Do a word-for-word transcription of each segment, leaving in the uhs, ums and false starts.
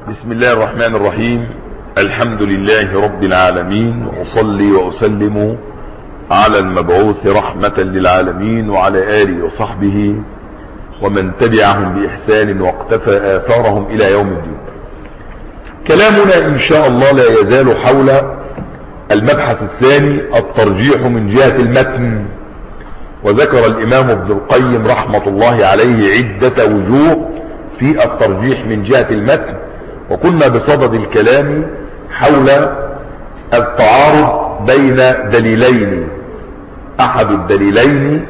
بسم الله الرحمن الرحيم. الحمد لله رب العالمين، وأصلي وأسلم على المبعوث رحمة للعالمين وعلى آله وصحبه ومن تبعهم بإحسان واقتفى آثارهم إلى يوم الدين. كلامنا إن شاء الله لا يزال حول المبحث الثاني، الترجيح من جهة المتن. وذكر الإمام ابن القيم رحمة الله عليه عدة وجوه في الترجيح من جهة المتن، وكنا بصدد الكلام حول التعارض بين دليلين، أحد الدليلين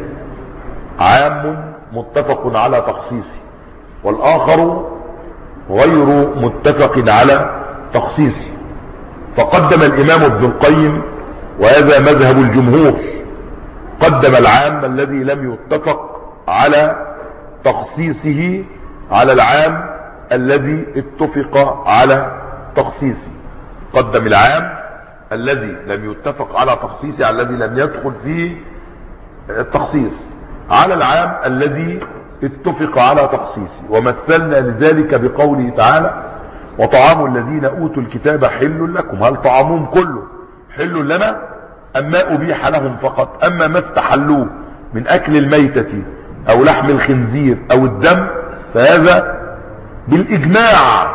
عام متفق على تخصيصه، والآخر غير متفق على تخصيصه. فقدم الإمام ابن القيم، وهذا مذهب الجمهور، قدم العام الذي لم يتفق على تخصيصه على العام الذي اتفق على تخصيصه. قدم العام الذي لم يتفق على تخصيصه، على الذي لم يدخل فيه التخصيص، على العام الذي اتفق على تخصيصه. ومثلنا لذلك بقوله تعالى: وطعام الذين اوتوا الكتاب حل لكم. هل طعامهم كله حل لنا أم ما أبيح لهم فقط؟ أما ما استحلوه من أكل الميتة أو لحم الخنزير أو الدم فهذا بالإجماع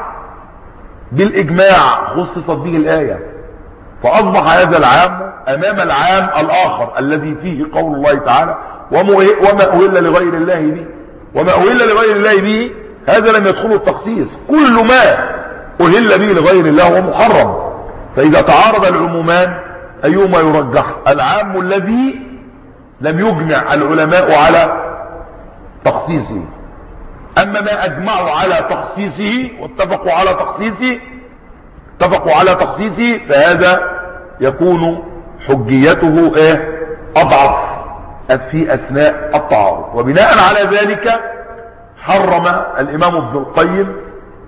بالإجماع خصصت به الآية، فأصبح هذا العام أمام العام الآخر الذي فيه قول الله تعالى: وما أهل لغير الله به. وما أهل لغير الله به هذا لم يدخله التخصيص، كل ما أهل به لغير الله هو محرم. فإذا تعارض العمومان أيهما يرجح؟ العام الذي لم يجمع العلماء على تخصيصه. أما ما أجمعوا على تخصيصه واتفقوا على تخصيصه اتفقوا على تخصيصه فهذا يكون حجيته ايه أضعف في أثناء التعارض. وبناء على ذلك حرم الإمام ابن القيم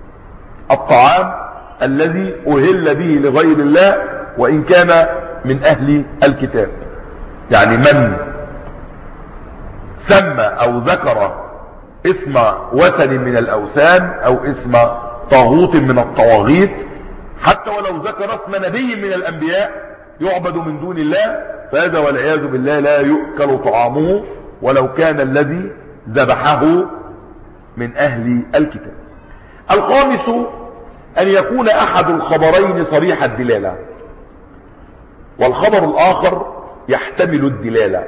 الطعام الذي أهل به لغير الله وإن كان من أهل الكتاب. يعني من سمى أو ذكر اسم وثن من الأوثان أو اسم طاغوت من الطواغيت، حتى ولو ذكر اسم نبي من الأنبياء يعبد من دون الله، فهذا والعياذ بالله لا يؤكل طعامه ولو كان الذي ذبحه من أهل الكتاب. الخامس أن يكون أحد الخبرين صريح الدلالة، والخبر الآخر يحتمل الدلالة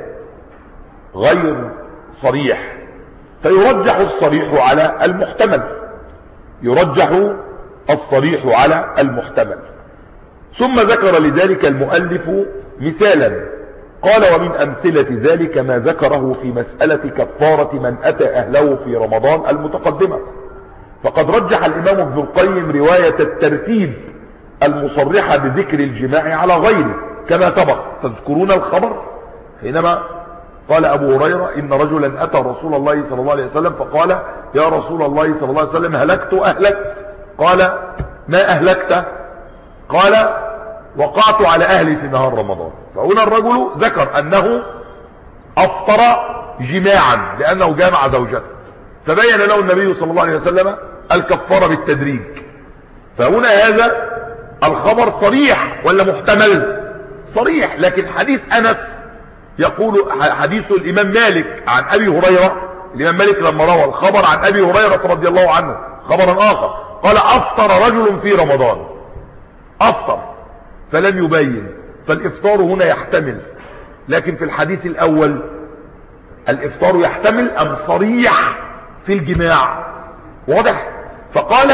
غير صريح، فيرجح الصريح على المحتمل يرجح الصريح على المحتمل. ثم ذكر لذلك المؤلف مثالا، قال: ومن أمثلة ذلك ما ذكره في مسألة كفارة من أتى أهله في رمضان المتقدمة. فقد رجح الإمام ابن القيم رواية الترتيب المصرحة بذكر الجماع على غيره، كما سبق. تذكرون الخبر حينما قال أبو هريرة: إن رجلا أتى رسول الله صلى الله عليه وسلم فقال: يا رسول الله صلى الله عليه وسلم هلكت أهلكت؟ قال: ما أهلكت؟ قال: وقعت على أهلي في نهار رمضان. فهنا الرجل ذكر أنه أفطر جماعا لأنه جامع زوجته، فبين له النبي صلى الله عليه وسلم الكفارة بالتدريج. فهنا هذا الخبر صريح ولا محتمل؟ صريح. لكن حديث أنس يقول، حديث الإمام مالك عن أبي هريرة، الإمام مالك لما روى الخبر عن أبي هريرة رضي الله عنه خبرا آخر قال: أفطر رجل في رمضان، أفطر، فلم يبين. فالإفطار هنا يحتمل، لكن في الحديث الأول الإفطار يحتمل أم صريح في الجماع؟ واضح؟ فقال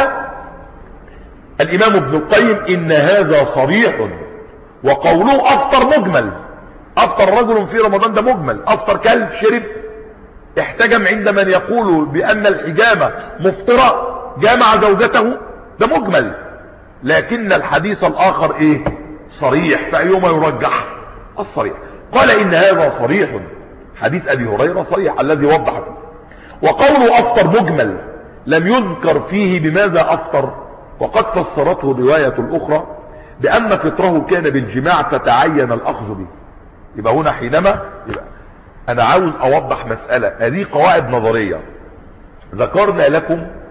الإمام ابن القيم: إن هذا صريح، وقوله أفطر مجمل. أفطر رجل في رمضان ده مجمل، أفطر كلب شرب احتجم عند من يقول بأن الحجامة مفطرة جامع زوجته، ده مجمل. لكن الحديث الآخر إيه؟ صريح. فأيهما يرجح؟ الصريح. قال: إن هذا صريح، حديث أبي هريرة صريح الذي وضح فيه. وقوله أفطر مجمل لم يذكر فيه بماذا أفطر، وقد فسرته الرواية الأخرى بأن فطره كان بالجماع فتعين الأخذ به. يبقى هنا حينما يبقى أنا عاوز أوضح مسألة، هذه قواعد نظرية ذكرنا لكم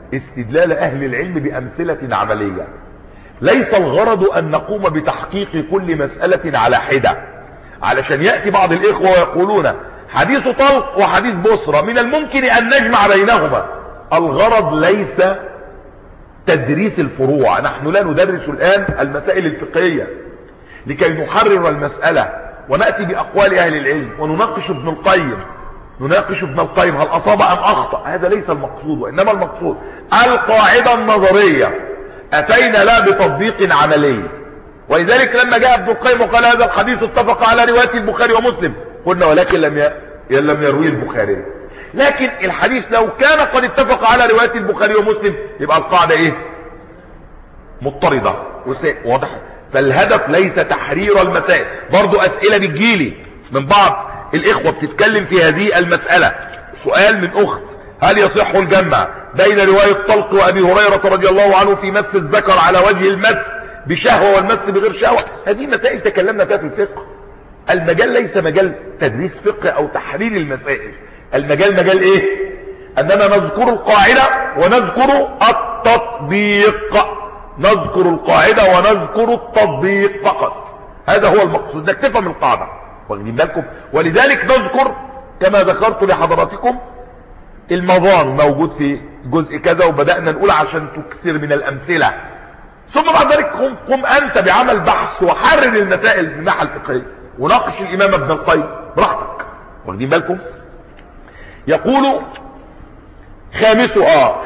استدلال أهل العلم بأمثلة عملية. ليس الغرض أن نقوم بتحقيق كل مسألة على حدة، علشان يأتي بعض الإخوة ويقولون حديث طلق وحديث بصرة من الممكن أن نجمع بينهما. الغرض ليس تدريس الفروع، نحن لا ندرس الآن المسائل الفقهية لكي نحرر المسألة ونأتي بأقوال أهل العلم ونناقش ابن القيم نناقش ابن القيم هل أصاب أم أخطأ. هذا ليس المقصود، وإنما المقصود القاعدة النظرية أتينا لا بتطبيق عملي. ولذلك لما جاء ابن القيم وقال هذا الحديث اتفق على رواية البخاري ومسلم، قلنا ولكن لم ي... لم يروي البخاري. لكن الحديث لو كان قد اتفق على رواية البخاري ومسلم يبقى القاعدة ايه؟ مضطردة. واضح؟ فالهدف ليس تحرير المسائل. برضو أسئلة بتجيلي من بعض الإخوة بتتكلم في هذه المسألة. سؤال من أخت: هل يصح الجمع بين رواية طلق وأبي هريرة رضي الله عنه في مس الذكر على وجه المس بشهوة والمس بغير شهوة؟ هذه مسائل تكلمنا فيها في الفقه. المجال ليس مجال تدريس فقه أو تحرير المسائل، المجال مجال إيه؟ أننا نذكر القاعدة ونذكر التطبيق، نذكر القاعدة ونذكر التطبيق فقط. هذا هو المقصود، انك تفهم القاعدة. واخدين بالكم؟ ولذلك نذكر كما ذكرت لحضراتكم المظان موجود في جزء كذا، وبدأنا نقول عشان تكثر من الأمثلة. ثم بعد ذلك قم, قم أنت بعمل بحث وحرر المسائل من الناحية الفقهية وناقش الإمام ابن القيم براحتك. واخدين بالكم؟ يقول خامسها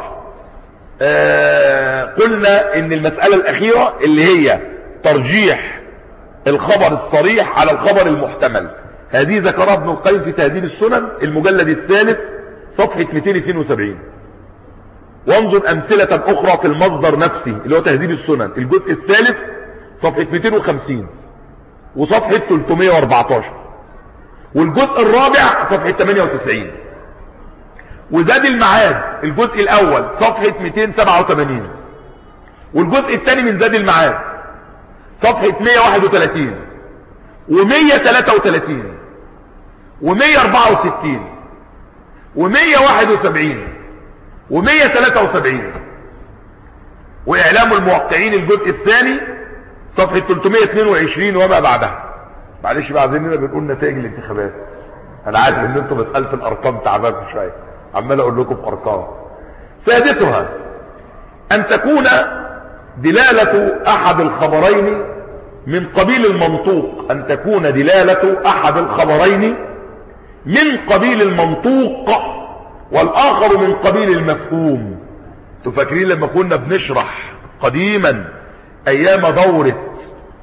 آه قلنا ان المسألة الأخيرة اللي هي ترجيح الخبر الصريح على الخبر المحتمل، هذه ذكرها ابن القيم في تهذيب السنن المجلد الثالث صفحة مئتين واثنين وسبعين. وانظر أمثلة أخرى في المصدر نفسه اللي هو تهذيب السنن الجزء الثالث صفحة مئتين وخمسين وصفحة ثلاثمئة وأربعة عشر، والجزء الرابع صفحة ثمانية وتسعين، وزاد المعاد الجزء الأول صفحة مئتين وسبعة وثمانين، والجزء الثاني من زاد المعاد صفحة مئة وواحد وثلاثين ومئة وثلاثة وثلاثين ومئة وأربعة وستين ومئة وواحد وسبعين ومئة وثلاثة وسبعين، وإعلام الموقعين الجزء الثاني صفحة ثلاثمئة واثنين وعشرين وما بعدها. معلش بقى عايزيننا بنقول نتائج الانتخابات، انا عارف ان انتم مسألة الارقام تعبانكم شوية، عمال اقول لكم في ارقام. سادسها ان تكون دلالة احد الخبرين من قبيل المنطوق، ان تكون دلالة احد الخبرين من قبيل المنطوق والاخر من قبيل المفهوم. تفكرين لما كنا بنشرح قديما ايام دورة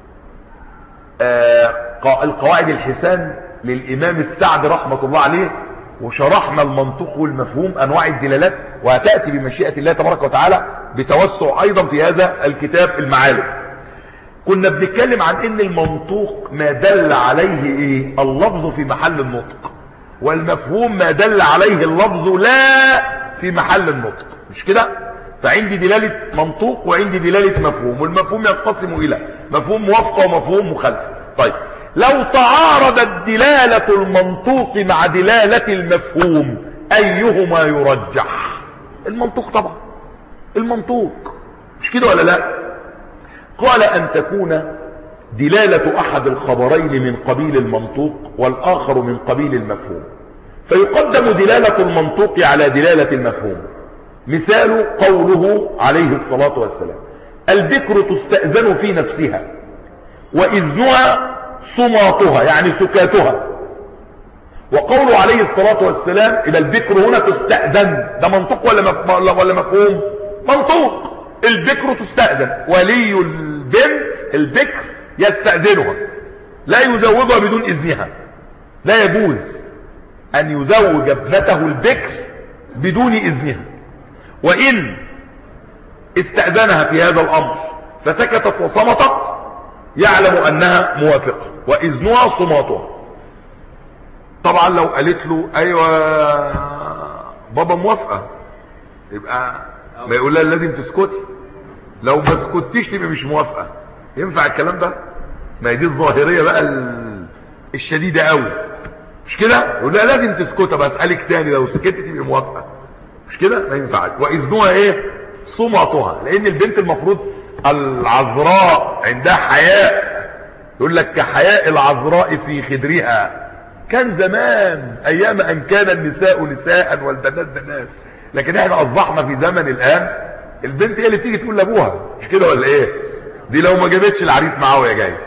آه القواعد الحسان للامام السعدي رحمة الله عليه، وشرحنا المنطوق والمفهوم انواع الدلالات، وهتأتي بمشيئة الله تبارك وتعالى بتوسع ايضا في هذا الكتاب المعالم. كنا بنتكلم عن ان المنطوق ما دل عليه ايه اللفظ في محل النطق، والمفهوم ما دل عليه اللفظ لا في محل النطق، مش كده؟ فعندي دلالة منطوق وعندي دلالة مفهوم، والمفهوم ينقسم الى مفهوم موافقة ومفهوم مخالفة. طيب لو تعارضت دلالة المنطوق مع دلالة المفهوم ايهما يرجح؟ المنطوق طبعا، المنطوق، مش كده ولا لا؟ قال ان تكون دلالة احد الخبرين من قبيل المنطوق والاخر من قبيل المفهوم، فيقدم دلالة المنطوق على دلالة المفهوم. مثال قوله عليه الصلاة والسلام: البكر تستأذن في نفسها وإذنها صماتها، يعني سكاتها. وقوله عليه الصلاة والسلام إلى البكر هنا تستأذن، ده منطوق ولا مف... ولا مفهوم؟ منطوق. البكر تستأذن، ولي البنت البكر يستأذنها، لا يزوجها بدون إذنها، لا يجوز أن يزوج ابنته البكر بدون إذنها، وإن استأذنها في هذا الأمر فسكتت وصمتت يعلم أنها موافقة، وإذنها صماتها. طبعا لو قالت له أيوة بابا موافقة، يبقى ما يقول لها لازم تسكتي، لو ما سكتيش تبقى مش موافقة. ينفع الكلام ده؟ ما هي دي الظاهرية بقى الشديدة قوي، مش كده؟ يقول لها لازم تسكتي، بسألك تاني لو سكتت تبقى موافقة، مش كده؟ ما ينفعش. وإذنها ايه؟ صمتها، لان البنت المفروض العذراء عندها حياء، يقول لك كحياء العذراء في خدرها. كان زمان ايام ان كان النساء نساء والبنات بنات، لكن احنا اصبحنا في زمن الان البنت هي اللي تيجي تقول لابوها، مش كده ولا ايه؟ دي لو ما جابتش العريس معاه وهي جايه.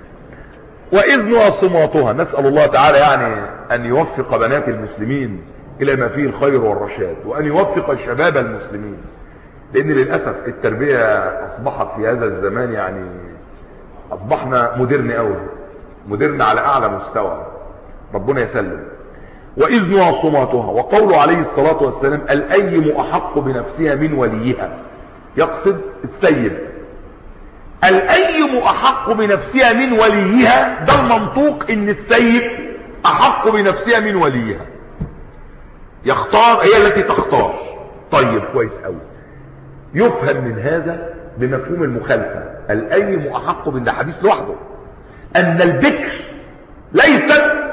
واذنها صماتها، نسال الله تعالى يعني ان يوفق بنات المسلمين الى ما فيه الخير والرشاد، وان يوفق شباب المسلمين، لان للاسف التربيه اصبحت في هذا الزمان يعني اصبحنا مودرن قوي، مودرن على اعلى مستوى، ربنا يسلم. واذنها صماتها. وقوله عليه الصلاه والسلام الايم احق بنفسها من وليها، يقصد السيب. الايم احق بنفسها من وليها، ده المنطوق ان السيب احق بنفسها من وليها، يختار، هي التي تختار. طيب كويس قوي. يفهم من هذا بمفهوم المخالفه، الايم احق، من ده حديث لوحده، ان البكر ليست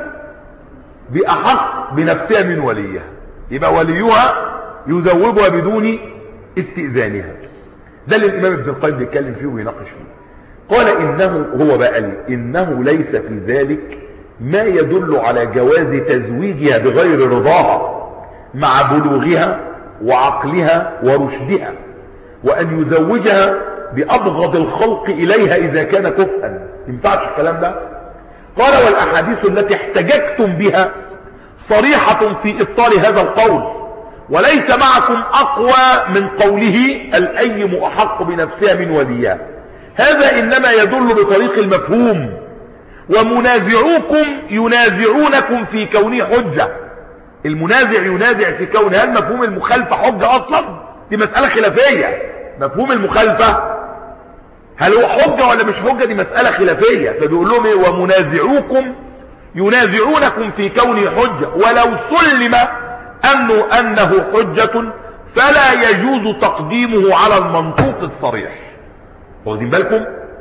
باحق بنفسها من وليها، يبقى وليها يزوجها بدون استئذانها. ده اللي الامام ابن القيم بيتكلم فيه ويناقش فيه. قال انه، هو بقى لي انه ليس في ذلك ما يدل على جواز تزويجها بغير رضاها مع بلوغها وعقلها ورشدها، وان يزوجها بابغض الخلق اليها اذا كان كفءا. ينفعش الكلام ده؟ قال والاحاديث التي احتججتم بها صريحة في ابطال هذا القول، وليس معكم اقوى من قوله الايم احق بنفسها من وليها. هذا انما يدل بطريق المفهوم، ومنازعوكم ينازعونكم في كونه حجة. المنازع ينازع في كون، هل مفهوم المخالفة حجة اصلا؟ دي مسألة خلافية. مفهوم المخالفة هل هو حجة ولا مش حجة؟ دي مسألة خلافية. فبيقول لهم ايه؟ ومنازعوكم ينازعونكم في كونه حجة، ولو سلم انه انه حجة فلا يجوز تقديمه على المنطوق الصريح. واخدين بالكم؟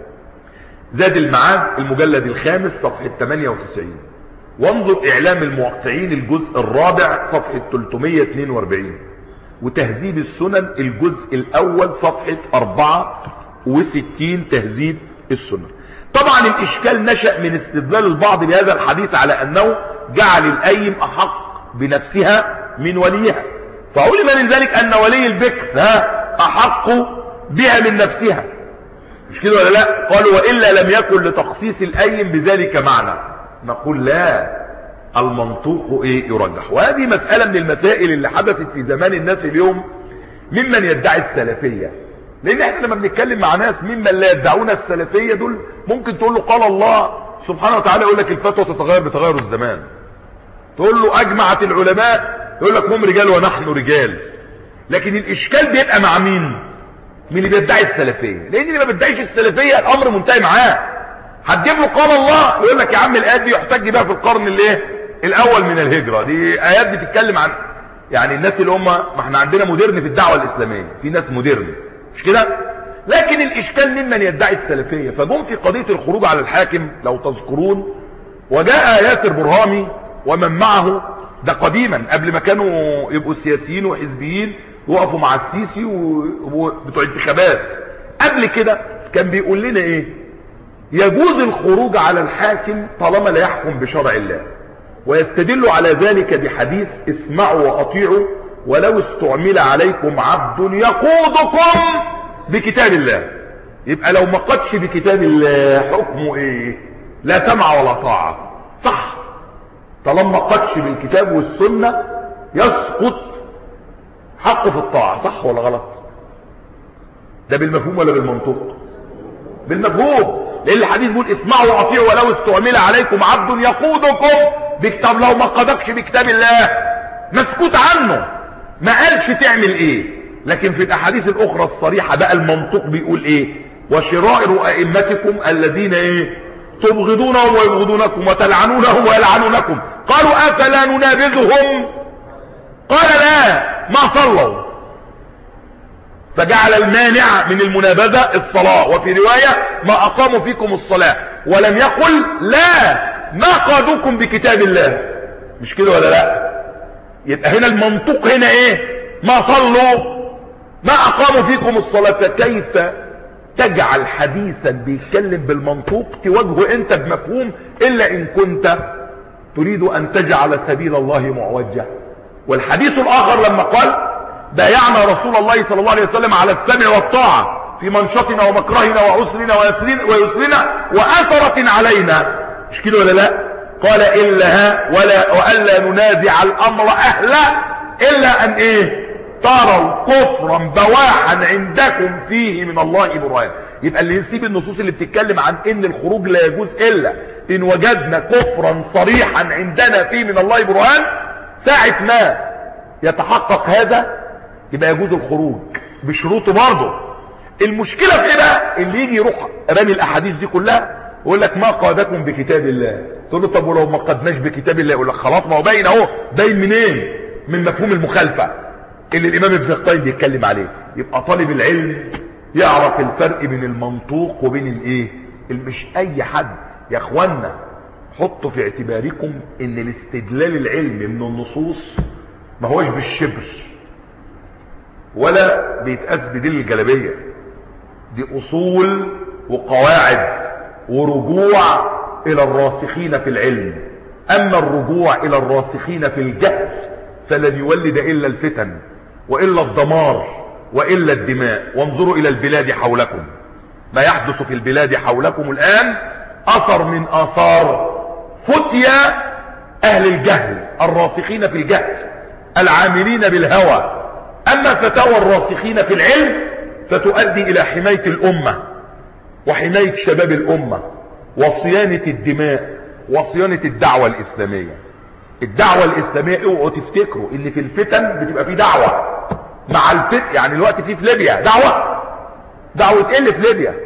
زاد المعاد المجلد الخامس صفحة ثمانية وتسعين، وانظر اعلام الموقعين الجزء الرابع صفحة ثلاثمائة واثنين وأربعين، وتهذيب السنن الجزء الاول صفحة أربعة وستين تهذيب السنن. طبعا الاشكال نشأ من استدلال البعض بهذا الحديث على انه جعل الايم احق بنفسها من وليها، فعلم من ذلك ان ولي البكر ها احق بها من نفسها، مش كده ولا لا؟ قالوا والا لم يكن لتخصيص الايم بذلك معنى. نقول لا، المنطوق ايه؟ يرجح. وهذه مسألة من المسائل اللي حدثت في زمان الناس اليوم ممن يدعي السلفية. لان احنا لما بنتكلم مع ناس ممن لا يدعون السلفية، دول ممكن تقول له قال الله سبحانه وتعالى، يقول لك الفتوى تتغير بتغير الزمان. تقول له اجمعت العلماء، يقول لك هم رجال ونحن رجال. لكن الاشكال بيبقى مع مين؟ من اللي بيدعي السلفية. لان اللي ما بيدعيش السلفية الامر منتهي معاه. هتجيب له قال الله، يقول لك يا عم الايات دي يحتج بها في القرن الايه الاول من الهجرة، دي ايات بتتكلم عن يعني الناس اللي هم، ما احنا عندنا مودرن في الدعوة الاسلامية، في ناس مودرن مش كده. لكن الاشكال ممن يدعي السلفية. فجم في قضية الخروج على الحاكم لو تذكرون، وجاء ياسر برهامي ومن معه، ده قديما قبل ما كانوا يبقوا سياسيين وحزبيين وقفوا مع السيسي وبتوع انتخابات. قبل كده كان بيقول لنا ايه؟ يجوز الخروج على الحاكم طالما لا يحكم بشرع الله، ويستدل على ذلك بحديث اسمعوا واطيعوا ولو استعمل عليكم عبد يقودكم بكتاب الله. يبقى لو ما قدش بكتاب الله حكمه ايه؟ لا سمع ولا طاعة، صح؟ طالما قدش بالكتاب والسنة يسقط حقه في الطاعة، صح ولا غلط؟ ده بالمفهوم ولا بالمنطوق؟ بالمفهوم. لان الحديث بيقول اسمعوا واطيعوا ولو استعمل عليكم عبد يقودكم بكتاب. لو ما قدكش بكتاب الله مسكوت عنه، ما قالش تعمل ايه. لكن في الاحاديث الاخرى الصريحة بقى المنطوق بيقول ايه؟ وشرائر ائمتكم الذين ايه؟ تبغضونهم ويبغضونكم وتلعنونهم ويلعنونكم. قالوا افلا ننابذهم؟ قال لا، ما صلوا. فجعل المانع من المنابذة الصلاة، وفي رواية ما اقاموا فيكم الصلاة، ولم يقل لا ما قادوكم بكتاب الله، مش كده ولا لا؟ يبقى هنا المنطوق هنا ايه؟ ما صلوا، ما اقاموا فيكم الصلاة، فكيف تجعل حديثا بيتكلم بالمنطوق تواجهه انت بمفهوم، الا ان كنت تريد ان تجعل سبيل الله معوجة. والحديث الاخر لما قال بايعنا رسول الله صلى الله عليه وسلم على السمع والطاعة في منشطنا ومكرهنا وعسرنا ويسرنا وأثرة علينا، مش كده ولا لا؟ قال إلا ولا وألا ننازع الأمر أهلا إلا أن إيه؟ تروا كفرا بواحا عندكم فيه من الله برهان. يبقى اللي يسيب النصوص اللي بتتكلم عن ان الخروج لا يجوز الا ان وجدنا كفرا صريحا عندنا فيه من الله برهان، ساعة ما يتحقق هذا يبقى يجوز الخروج بشروطه برضه. المشكلة في ايه بقى؟ اللي يجي يروح رامي الاحاديث دي كلها ويقول لك ما قادكم بكتاب الله، تقول له طب ولو ما قدناش بكتاب الله؟ يقول لك خلاص ما هو باين اهو. باين منين؟ من مفهوم المخالفة اللي الامام ابن القيم بيتكلم عليه. يبقى طالب العلم يعرف الفرق بين المنطوق وبين الايه، مش اي حد. يا اخوانا حطوا في اعتباركم ان الاستدلال العلمي من النصوص ما هوش بالشبر ولا بيتقاس بدليل الجلابيه، دي اصول وقواعد ورجوع الى الراسخين في العلم. اما الرجوع الى الراسخين في الجهل فلن يولد الا الفتن والا الدمار والا الدماء. وانظروا الى البلاد حولكم، ما يحدث في البلاد حولكم الان اثر من اثار فتيا اهل الجهل الراسخين في الجهل العاملين بالهوى. اما فتاوى الراسخين في العلم فتؤدي الى حماية الامة وحماية شباب الامة وصيانة الدماء وصيانة الدعوة الاسلامية. الدعوة الاسلامية اوعوا تفتكروا ان في الفتن بتبقى في دعوة مع الفتن. يعني الوقت في في ليبيا دعوة، دعوة ايه اللي في ليبيا؟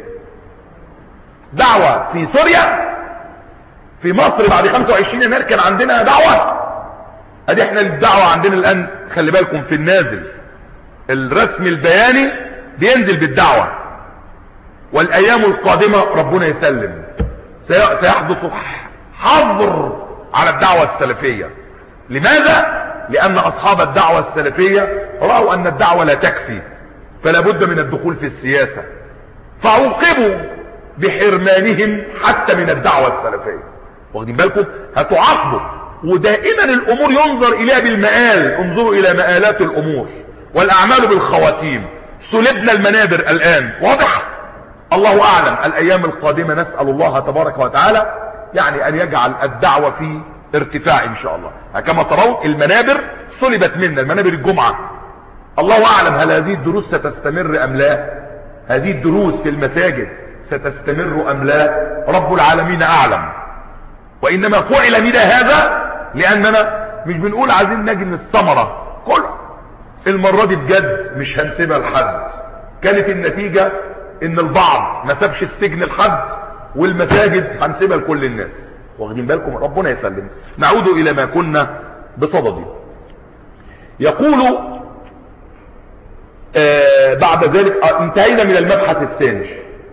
دعوة في سوريا، في مصر بعد خمسة وعشرين يناير كان عندنا دعوة. ادي احنا الدعوة عندنا الان خلي بالكم في النازل، الرسم البياني بينزل بالدعوة. والايام القادمة ربنا يسلم سيحدث حظر على الدعوة السلفية. لماذا؟ لان اصحاب الدعوة السلفية رأوا ان الدعوة لا تكفي، فلا بد من الدخول في السياسة، فعوقبوا بحرمانهم حتى من الدعوة السلفية. واخدين بالكم؟ هتعاقبوا. ودائما الامور ينظر اليها بالمآل، انظروا الى مآلات الامور والاعمال بالخواتيم. سلبنا المنابر الان، واضح؟ الله اعلم الايام القادمة نسأل الله تبارك وتعالى يعني ان يجعل الدعوة في ارتفاع ان شاء الله. كما ترون المنابر سلبت منا، المنابر الجمعة. الله اعلم هل هذه الدروس ستستمر ام لا؟ هذه الدروس في المساجد ستستمر ام لا؟ رب العالمين اعلم. وانما فعل بنا هذا لاننا مش بنقول عايزين نجن الثمرة كل المرة دي بجد مش هنسيبها لحد. كانت النتيجة ان البعض ما سابش السجن لحد، والمساجد هنسيبها لكل الناس. واخدين بالكم؟ ربنا يسلم. نعود الى ما كنا بصدده. يقول آه بعد ذلك آه انتهينا من المبحث الثاني،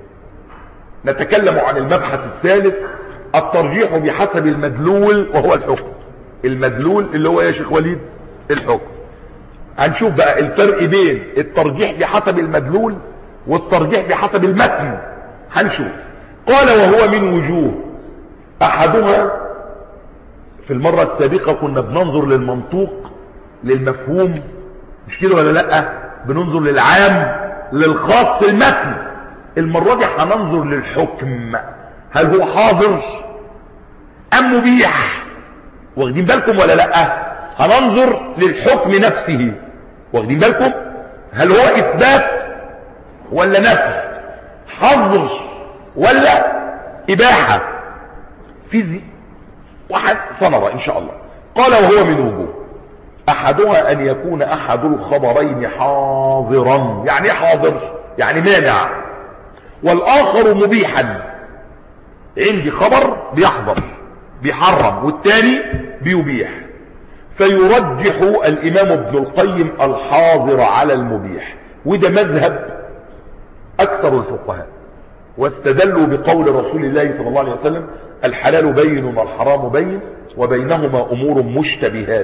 نتكلم عن المبحث الثالث، الترجيح بحسب المدلول وهو الحكم. المدلول اللي هو يا شيخ وليد الحكم. هنشوف بقى الفرق بين الترجيح بحسب المدلول والترجيح بحسب المتن. هنشوف. قال وهو من وجوه، احدها في المرة السابقة كنا بننظر للمنطوق للمفهوم، مش كده ولا لا؟ بننظر للعام للخاص في المتن. المرة دي هننظر للحكم، هل هو حاضر ام مبيح؟ واخدين بالكم ولا لا؟ هننظر للحكم نفسه، واخدين بالكم؟ هل هو اثبات ولا نفي؟ حظر ولا اباحة؟ في زي واحد سنرى ان شاء الله. قال وهو من وجوه، احدها ان يكون احد الخبرين حاضرا. يعني حاضر يعني مانع، والاخر مبيحا. عندي خبر بيحظر بيحرم والتاني بيبيح، فيرجح الامام ابن القيم الحاضر على المبيح. وده مذهب اكثر الفقهاء، واستدلوا بقول رسول الله صلى الله عليه وسلم الحلال بين والحرام بين وبينهما امور مشتبهات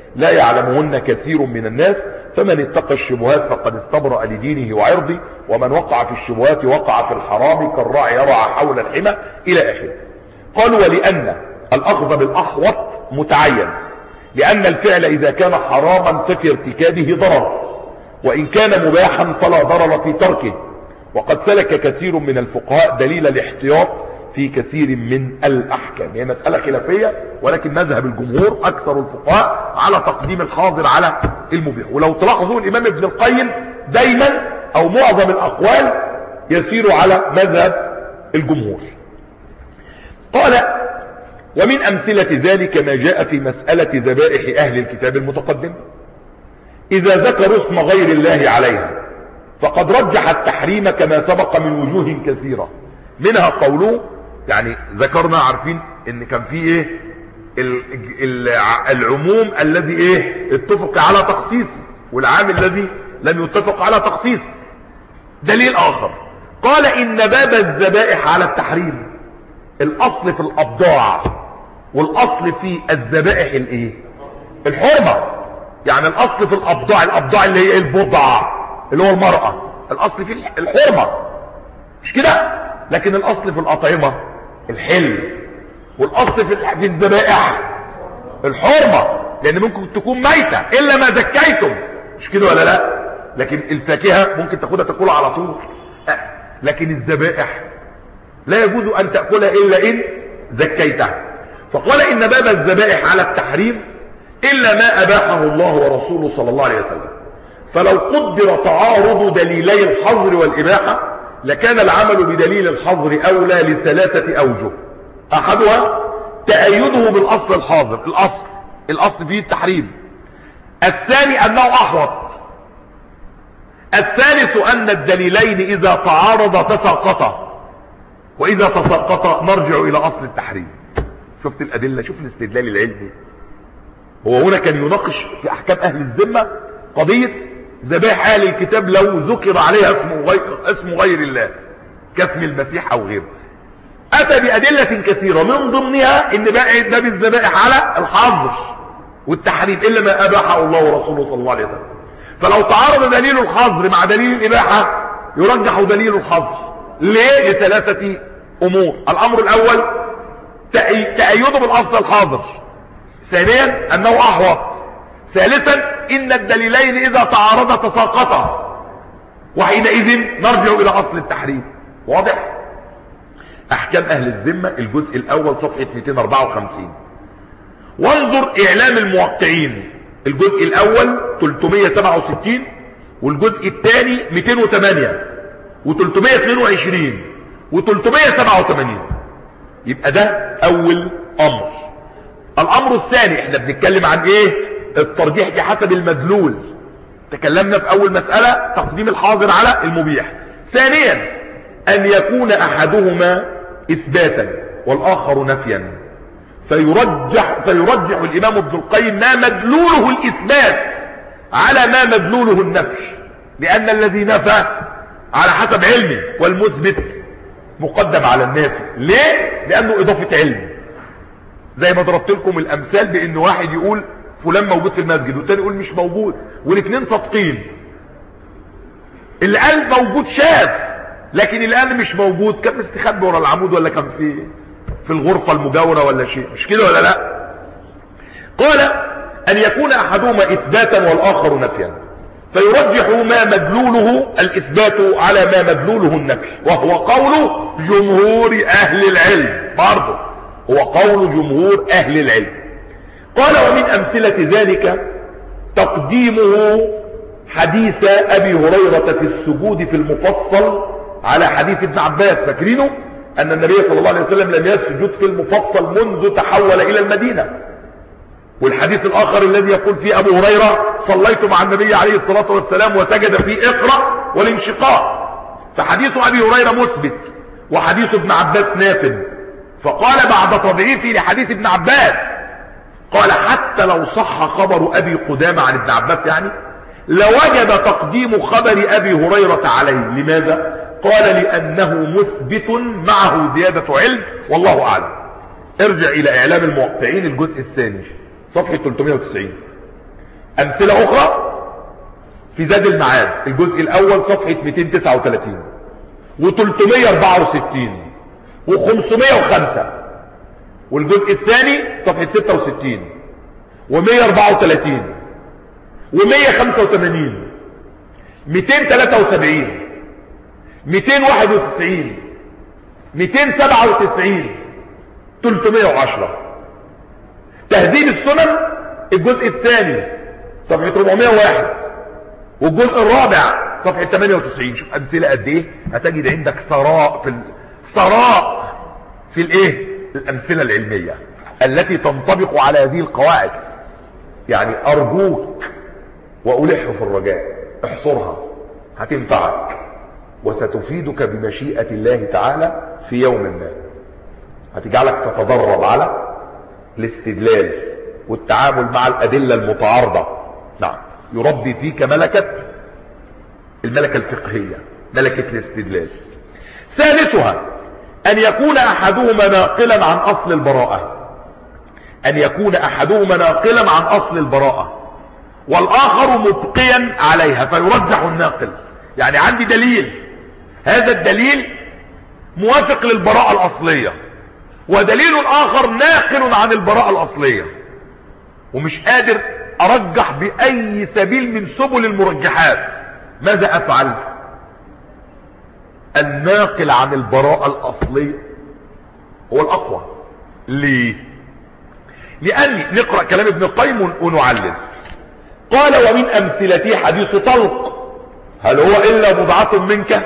لا يعلمهن كثير من الناس، فمن اتقى الشبهات فقد استبرأ لدينه وعرضه، ومن وقع في الشبهات وقع في الحرام كالراعي يرعى حول الحمى إلى آخره. قالوا ولأن الأخذ بالأحوط متعين، لأن الفعل إذا كان حراما ففي ارتكابه ضرر، وإن كان مباحا فلا ضرر في تركه. وقد سلك كثير من الفقهاء دليل الاحتياط في كثير من الأحكام. هي مسألة خلافية، ولكن مذهب الجمهور أكثر الفقهاء على تقديم الحاظر على المبيح. ولو تلاحظوا الإمام ابن القيم دايما أو معظم الأقوال يسير على مذهب الجمهور. قال ومن أمثلة ذلك ما جاء في مسألة ذبائح أهل الكتاب المتقدم، إذا ذكروا اسم غير الله عليها فقد رجح التحريم كما سبق من وجوه كثيرة، منها قوله، يعني ذكرنا عارفين ان كان فيه ايه العموم الذي ايه اتفق على تخصيصه، والعام الذي لم يتفق على تخصيصه. دليل اخر قال ان باب الذبائح على التحريم، الاصل في الابضاع والاصل في الذبائح الايه الحرمة. يعني الاصل في الابضاع، الابضاع اللي هي البضع اللي هو المرأة، الاصل في الحرمة مش كده، لكن الاصل في الاطعمة الحل، والاصل في في الذبائح الحرمة، لان ممكن تكون ميتة الا ما زكيتم، مش كده ولا لا؟ لكن الفاكهة ممكن تاخدها تاكلها على طول، لكن الذبائح لا يجوز ان تأكلها الا ان زكيتها. فقال ان باب الذبائح على التحريم الا ما اباحه الله ورسوله صلى الله عليه وسلم. فلو قدر تعارض دليلي الحظر والاباحة لكان العمل بدليل الحظر اولى لثلاثة اوجه. احدها تأيده بالاصل الحاظر، الاصل الاصل فيه التحريم. الثاني انه احوط. الثالث ان الدليلين اذا تعارضا تساقطا، واذا تساقطا نرجع الى اصل التحريم. شفت الادلة، شوف الاستدلال العلمي. هو هنا كان يناقش في احكام اهل الذمة قضية ذبائح اهل الكتاب لو ذكر عليها اسم غير, اسم غير الله كاسم المسيح او غيره. اتى بادلة كثيرة من ضمنها ان باب الذبائح على الحظر والتحريم الا ما اباحه الله ورسوله صلى الله عليه وسلم. فلو تعارض دليل الحظر مع دليل الاباحة يرجح دليل الحظر. ليه؟ لثلاثة امور. الامر الاول تأيده بالاصل الحاظر، ثانيا انه احوط، ثالثا ان الدليلين اذا تعارضا تساقطا، وحينئذ نرجع الى اصل التحريم. واضح؟ احكام اهل الذمة الجزء الاول صفحة مئتين واربعة وخمسين. وانظر اعلام الموقعين الجزء الاول ثلاثمئة وسبعة وستين، والجزء الثاني مئتين وثمانية وثلاثمئة واثنين وعشرين وثلاثمئة وسبعة وثمانين. يبقى ده اول امر. الامر الثاني احنا بنتكلم عن ايه؟ الترجيح بحسب المدلول. تكلمنا في اول مسألة تقديم الحاضر على المبيح. ثانيا ان يكون احدهما اثباتا والاخر نفيا، فيرجح, فيرجح الامام ابن القيم ما مدلوله الاثبات على ما مدلوله النفي، لان الذي نفى على حسب علمه والمثبت مقدم على النافي. ليه؟ لانه اضافة علم. زي ما ضربت لكم الامثال بان واحد يقول فلان موجود في المسجد والتاني يقول مش موجود، والاثنين صادقين. اللي قال موجود شاف، لكن اللي قال مش موجود كان مستخبي ورا العمود، ولا كان في في الغرفة المجاورة ولا شيء، مش كده ولا لا؟ قال ان يكون احدهما اثباتا والاخر نفيا، فيرجح ما مدلوله الاثبات على ما مدلوله النفي، وهو قول جمهور اهل العلم. برضه هو قول جمهور اهل العلم. قال ومن امثلة ذلك تقديمه حديث ابي هريرة في السجود في المفصل على حديث ابن عباس. فاكرينه ان النبي صلى الله عليه وسلم لم يسجد في المفصل منذ تحول الى المدينة. والحديث الاخر الذي يقول فيه ابو هريرة صليت مع النبي عليه الصلاة والسلام وسجد في اقرأ والانشقاق. فحديث ابي هريرة مثبت وحديث ابن عباس نافذ. فقال بعد تضعيفه لحديث ابن عباس، قال حتى لو صح خبر ابي قدامة عن ابن عباس يعني لوجب تقديم خبر ابي هريرة عليه. لماذا؟ قال لانه مثبت معه زيادة علم، والله اعلم. ارجع الى اعلام الموقعين الجزء الثاني صفحة ثلاثمئة وتسعين. امثلة اخرى في زاد المعاد الجزء الاول صفحة مئتين وتسعة وثلاثين وثلاثمائة وأربعة وستين وخمسمائة وخمسة، والجزء الثاني صفحة ستة وستين ومائة وأربعة وثلاثين ومائة وخمسة وثمانين مئتين وثلاثة وسبعين مئتين وواحد وتسعين مئتين وسبعة وتسعين ثلاثمائة وعشرة. تهذيب السنن الجزء الثاني صفحة أربعمائة وواحد والجزء الرابع صفحة ثمانية وتسعين. شوف امثله قد ايه، هتجد عندك ثراء في ال... ثراء في الايه الامثله العلميه التي تنطبق على هذه القواعد. يعني ارجوك والح في الرجاء احصرها، هتنفعك وستفيدك بمشيئة الله تعالى في يوم ما، هتجعلك تتدرب على الاستدلال والتعامل مع الأدلة المتعارضة. نعم، يربي فيك ملكة الملكة الفقهية، ملكة الاستدلال. ثالثها أن يكون أحدهما ناقلا عن أصل البراءة، أن يكون أحدهما ناقلا عن أصل البراءة والآخر مبقيا عليها فيرجح الناقل. يعني عندي دليل، هذا الدليل موافق للبراءة الأصلية، ودليل آخر ناقل عن البراءة الأصلية، ومش قادر أرجح بأي سبيل من سبل المرجحات. ماذا أفعل؟ الناقل عن البراءة الأصلية هو الأقوى. ليه؟ لأني نقرأ كلام ابن القيم ونعلل. قال: ومن أمثلته حديث طلق، هل هو إلا بضعة منك،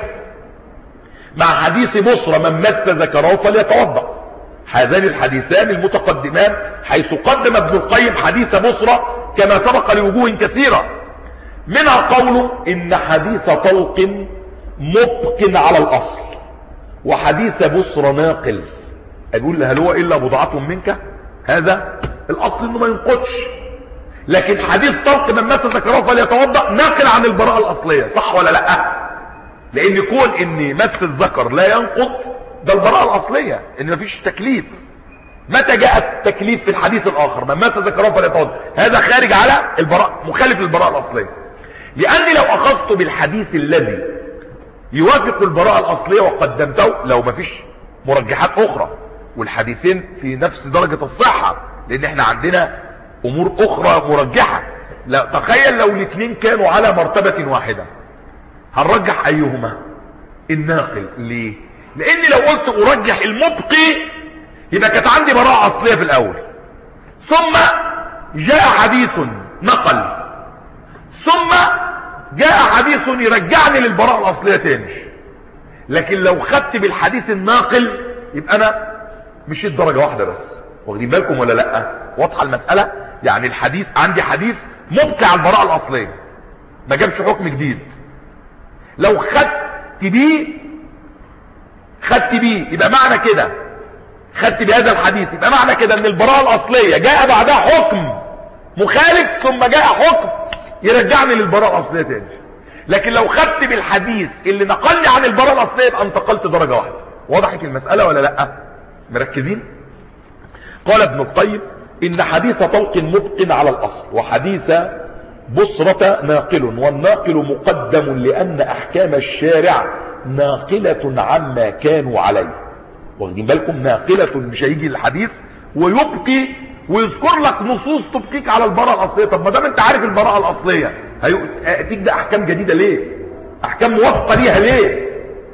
مع حديث بصرى من مس ذكره فليتوضأ. هذان الحديثان المتقدمان، حيث قدم ابن القيم حديث بصرى كما سبق لوجوه كثيرة، منها قوله إن حديث طلق مبق على الأصل، وحديث بصرى ناقل. أقول هل هو إلا بضعة منك، هذا الأصل إنه ما ينقضش، لكن حديث طلق من مس ذكره فليتوضأ ناقل عن البراءة الأصلية. صح ولا لا؟ لأن يكون إن مس الذكر لا ينقض، ده البراءة الأصلية، إن مفيش تكليف. متى جاء التكليف في الحديث الآخر من مس ذكره فليتوضأ؟ هذا خارج على البراءة، مخالف للبراءة الأصلية. لأني لو أخذت بالحديث الذي يوافق البراءة الأصلية وقدمته، لو مفيش مرجحات أخرى، والحديثين في نفس درجة الصحة، لأن احنا عندنا أمور أخرى مرجحة. لا تخيل لو الاثنين كانوا على مرتبة واحدة، هنرجح أيهما؟ الناقل. ليه؟ لأني لو قلت أرجح المبقي يبقى كانت عندي براءة أصلية في الأول، ثم جاء حديث نقل، ثم جاء حديث يرجعني للبراءة الأصلية تاني. لكن لو خدت بالحديث الناقل يبقى أنا مشيت درجة واحدة بس. واخدين بالكم ولا لأ؟ واضحة المسألة؟ يعني الحديث عندي حديث مبقي على البراءة الأصلية، ما جابش حكم جديد. لو خدت بيه خدت بيه يبقى معنى كده، خدت بهذا الحديث يبقى معنى كده ان البراءة الأصلية جاء بعدها حكم مخالف، ثم جاء حكم يرجعني للبراءة الأصلية تاني. لكن لو خدت بالحديث اللي نقلني عن البراءة الأصلية يبقى انتقلت درجة واحدة. وضحت المسألة ولا لأ؟ مركزين؟ قال ابن القيم: إن حديث طلق مبق على الأصل، وحديث بصرة ناقل، والناقل مقدم لأن أحكام الشارع ناقلة عما كانوا عليه. واخدين بالكم؟ ناقلة، مش هيجي الحديث ويبقي ويذكر لك نصوص تبقيك على البراءة الأصلية. طب ما دام انت عارف البراءة الأصلية هيأتيك ده أحكام جديدة ليه؟ أحكام موافقة ليها ليه؟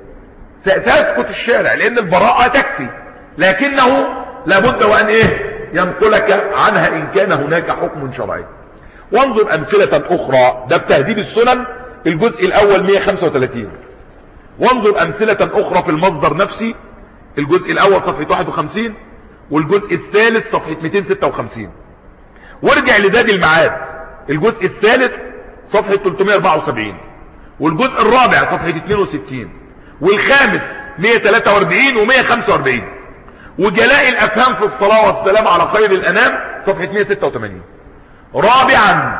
سيسكت الشارع، لأن البراءة تكفي، لكنه لابد وأن إيه؟ ينقلك عنها إن كان هناك حكم شرعي. وانظر أمثلة أخرى، ده بتهذيب السنن الجزء الأول مئة وخمسة وثلاثين. وانظر أمثلة أخرى في المصدر نفسي الجزء الأول صفحة واحد وخمسين، والجزء الثالث صفحة مئتين وستة وخمسين. وارجع لزاد المعاد الجزء الثالث صفحة ثلاثمائة وأربعة وسبعين، والجزء الرابع صفحة اثنين وستين، والخامس مئة وثلاثة وأربعين ومئة وخمسة وأربعين، وجلاء الأفهام في الصلاة والسلام على خير الأنام صفحة مئة وستة وثمانين. رابعا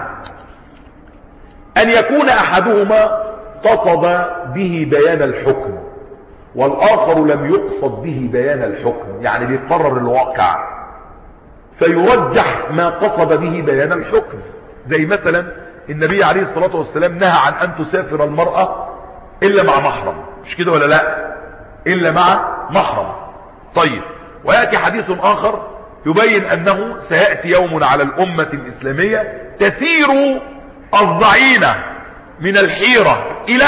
أن يكون أحدهما قصد به بيان الحكم، والآخر لم يقصد به بيان الحكم، يعني بيقرر الواقع فيرجح ما قصد به بيان الحكم. زي مثلا النبي عليه الصلاة والسلام نهى عن أن تسافر المرأة إلا مع محرم، مش كده ولا لا؟ إلا مع محرم. طيب، ويأتي حديث آخر يبين أنه سيأتي يوم على الأمة الإسلامية تسير الضعينة من الحيرة إلى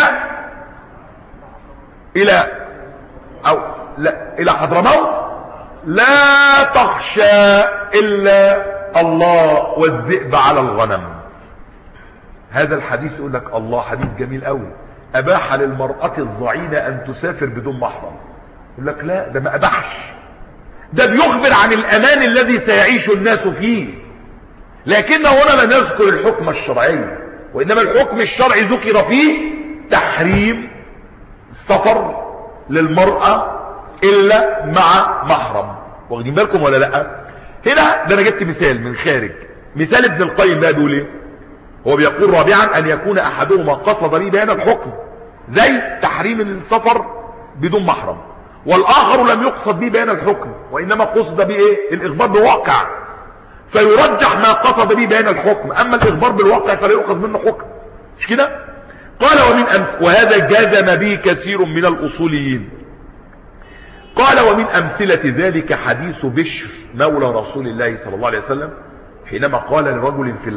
إلى أو لا إلى حضرموت لا تخشى إلا الله والذئب على الغنم. هذا الحديث يقول لك الله، حديث جميل قوي، أباح للمرأة الضعينة أن تسافر بدون محرم. يقول لك لا، ده ما أباحش، ده بيخبر عن الأمان الذي سيعيش الناس فيه، لكنه هنا لم يذكر الحكم الشرعي، وإنما الحكم الشرعي ذكر فيه تحريم السفر للمرأة إلا مع محرم. واخدين بالكم ولا لا؟ هنا ده أنا جبت مثال من خارج، مثال ابن القيم بقى بيقول ايه؟ هو بيقول رابعا أن يكون أحدهما قصد لي بيان الحكم زي تحريم السفر بدون محرم، والآخر لم يقصد به بيان الحكم وإنما قصد به ايه؟ الإخبار بواقع، فيرجح ما قصد به بيان الحكم، أما الإخبار بالواقع فلا يؤخذ منه حكم، مش كده؟ قال ومن أمس وهذا جازم به كثير من الأصوليين. قال ومن أمثلة ذلك حديث بشر مولى رسول الله صلى الله عليه وسلم حينما قال لرجل في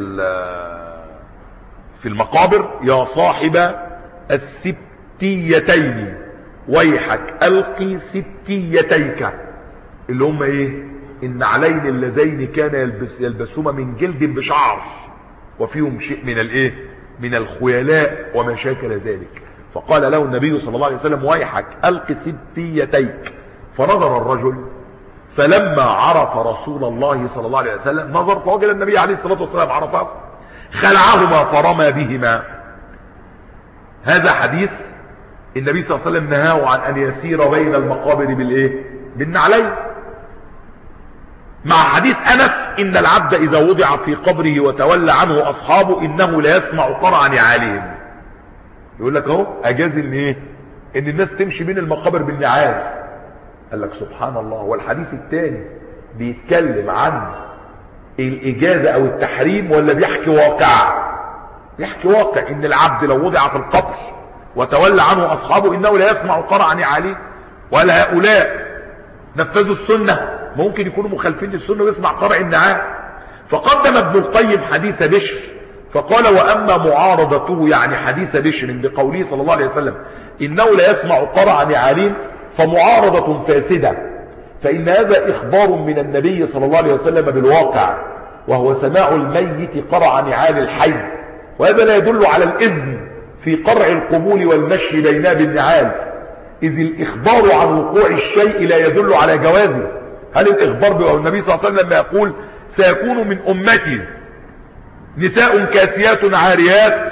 في المقابر يا صاحب السبتيتين ويحك ألقي ستيتيك، اللي هم ايه؟ النعلين اللذين كان يلبس يلبسهما من جلد بشعر وفيهم شيء من الايه؟ من الخيلاء وما شاكل ذلك. فقال له النبي صلى الله عليه وسلم ويحك ألق ستيتيك، فنظر الرجل فلما عرف رسول الله صلى الله عليه وسلم نظر فوجد النبي عليه الصلاة والسلام عرفه خلعهما فرمى بهما. هذا حديث النبي صلى الله عليه وسلم نهاه عن أن يسير بين المقابر بالايه؟ بالنعلين، مع حديث أنس إن العبد إذا وضع في قبره وتولى عنه أصحابه إنه لا يسمع قرع نعالهم. يقول لك اهو أجاز إن إيه؟ إن الناس تمشي بين المقابر بالنعال. قال لك سبحان الله، والحديث الثاني بيتكلم عن الإجازة أو التحريم ولا بيحكي واقع؟ بيحكي واقع إن العبد لو وضع في القبر وتولى عنه أصحابه إنه لا يسمع قرع نعالهم. ولا هؤلاء نفذوا السنة، ممكن يكونوا مخالفين للسنة ويسمع قرع النعال. فقدم ابن القيم حديث بشر فقال وأما معارضته يعني حديث بشر بقوله صلى الله عليه وسلم إنه لا يسمع قرع نعالين فمعارضة فاسدة، فإن هذا إخبار من النبي صلى الله عليه وسلم بالواقع، وهو سماع الميت قرع نعال الحي، وهذا لا يدل على الإذن في قرع القبول والمشي بينها بالنعال، إذ الإخبار عن وقوع الشيء لا يدل على جوازه. هل الإخبار بأو النبي صلى الله عليه وسلم لما يقول سيكون من أمتي نساء كاسيات عاريات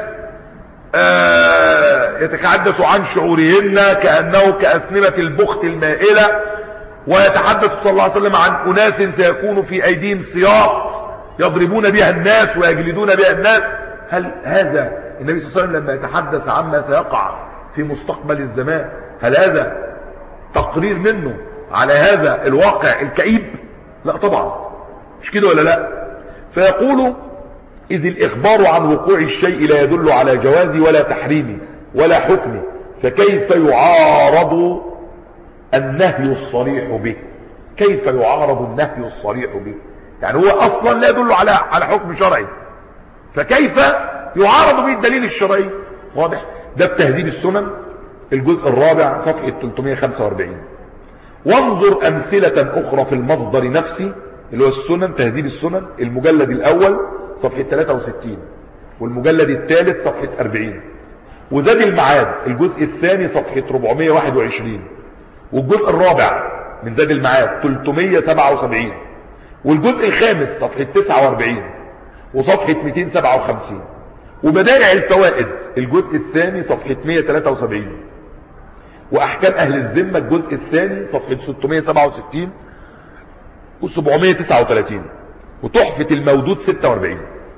آه يتحدث عن شعورهن كأنه كأسنمة البخت المائلة، ويتحدث صلى الله عليه وسلم عن أناس سيكون في أيديهم سياط يضربون بها الناس ويجلدون بها الناس؟ هل هذا النبي صلى الله عليه وسلم لما يتحدث عما سيقع في مستقبل الزمان هل هذا تقرير منه على هذا الواقع الكئيب؟ لا طبعا، مش كده ولا لا؟ فيقول إذ الإخبار عن وقوع الشيء لا يدل على جوازه ولا تحريمه ولا حكمه، فكيف يعارض النهي الصريح به؟ كيف يعارض النهي الصريح به؟ يعني هو أصلا لا يدل على على حكم شرعي، فكيف يعارض به الدليل الشرعي؟ واضح؟ ده بتهذيب السنن الجزء الرابع صفحة ثلاثمائة وخمسة وأربعين. وانظر أمثلة أخرى في المصدر نفسه اللي هو السنن تهذيب السنن المجلد الأول صفحة ثلاثة وستين، والمجلد الثالث صفحة أربعين، وزاد المعاد الجزء الثاني صفحة أربعمائة وواحد وعشرين، والجزء الرابع من زاد المعاد ثلاثمائة وسبعة وسبعين، والجزء الخامس صفحة تسعة وأربعين وصفحة مئتين وسبعة وخمسين، وبدائع الفوائد الجزء الثاني صفحة مئة وثلاثة وسبعين، وأحكام أهل الذمة الجزء الثاني صفحة ستمائة وسبعة وستين وسبعمائة وتسعة وثلاثين، وتحفة المودود ستة وأربعين.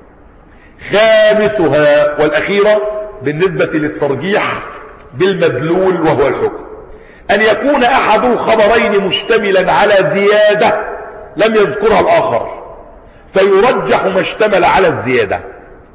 خامسها والأخيرة بالنسبة للترجيح بالمدلول وهو الحكم أن يكون أحد الخبرين مشتملا على زيادة لم يذكرها الآخر فيرجح ما اشتمل على الزيادة.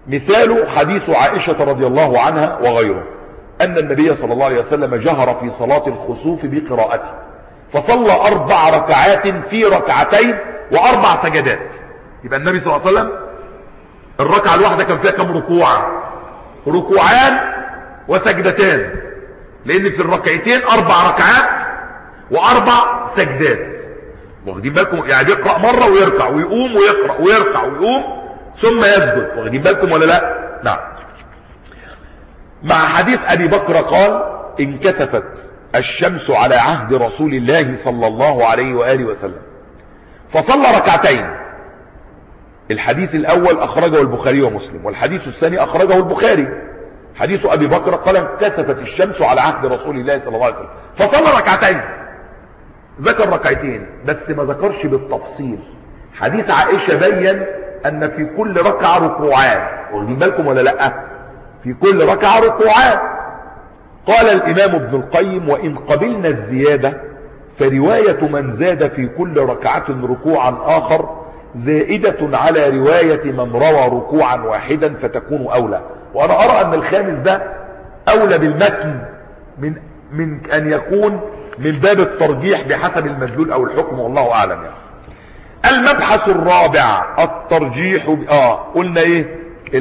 مثال حديث عائشة رضي الله عنها وغيره أن النبي صلى الله عليه وسلم جهر في صلاة الخسوف بقراءته، فصلى أربع ركعات في ركعتين وأربع سجدات. يبقى النبي صلى الله عليه وسلم الركعة الواحدة كان فيها كم ركوع؟ ركوعان وسجدتان، لأن في الركعتين أربع ركعات وأربع سجدات. واخدين بالكم؟ يعني بيقرأ مرة ويركع ويقوم ويقرأ ويركع ويقوم ثم يسجد. واخدين بالكم ولا لا؟ نعم. مع حديث أبي بكر قال انكسفت الشمس على عهد رسول الله صلى الله عليه وآله وسلم فصلى ركعتين. الحديث الأول أخرجه البخاري ومسلم، والحديث الثاني أخرجه البخاري. حديث أبي بكر قال انكسفت الشمس على عهد رسول الله صلى الله عليه وسلم فصلى ركعتين. ذكر ركعتين بس ما ذكرش بالتفصيل. حديث عائشة بين أن في كل ركعة ركوعان. واخدين بالكم ولا لأ؟ في كل ركعة ركوعان. قال الإمام ابن القيم وإن قبلنا الزيادة فرواية من زاد في كل ركعة ركوعا آخر زائدة على رواية من روى ركوعا واحدا فتكون أولى. وأنا أرى أن الخامس ده أولى بالمتن من, من أن يكون من باب الترجيح بحسب المدلول أو الحكم، والله أعلم. يعني المبحث الرابع الترجيح ب... آه قلنا إيه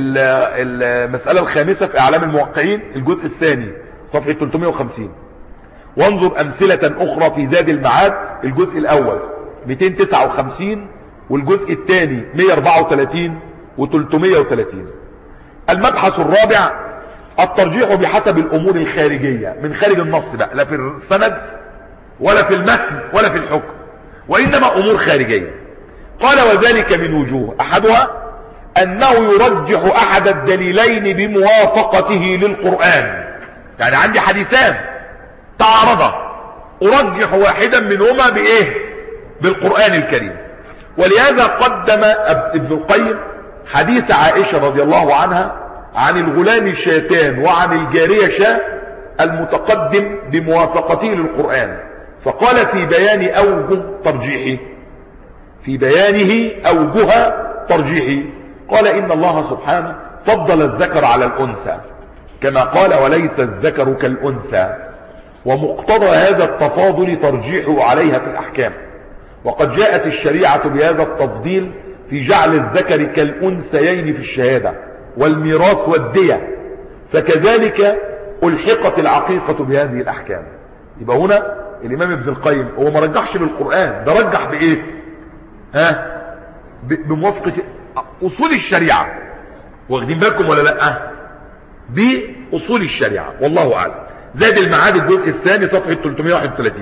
المسألة الخامسة في أعلام الموقعين الجزء الثاني صفحة ثلاثمائة وخمسين. وانظر أمثلة أخرى في زاد المعاد الجزء الأول مئتين وتسعة وخمسين والجزء الثاني مئة وأربعة وثلاثين وثلاثمائة وثلاثين. المبحث الرابع الترجيح بحسب الأمور الخارجية من خارج النص بقى، لا في السند ولا في المتن ولا في الحكم، وإنما أمور خارجية. قال وذلك من وجوه، أحدها أنه يرجح أحد الدليلين بموافقته للقرآن. يعني عندي حديثان تعارضا أرجح واحدا منهما بإيه؟ بالقرآن الكريم. ولهذا قدم ابن القيم حديث عائشة رضي الله عنها عن الغلام شاتان وعن الجارية شاة المتقدم بموافقته للقرآن، فقال في بيان أوجه ترجيحه في بيانه أوجه ترجيحه قال إن الله سبحانه فضل الذكر على الأنثى كما قال وليس الذكر كالأنثى، ومقتضى هذا التفاضل ترجيحه عليها في الأحكام. وقد جاءت الشريعة بهذا التفضيل في جعل الذكر كالأنثيين في الشهادة والميراث والدية، فكذلك ألحقت العقيقة بهذه الأحكام. يبقى هنا الإمام ابن القيم هو ما رجحش بالقرآن، ده رجح بإيه؟ ها؟ بموافقة أصول الشريعة. واخدين بالكم ولا لأ؟ بأصول الشريعة، والله أعلم. زاد المعاد الجزء الثاني صفحة ثلاثمائة وواحد وثلاثين.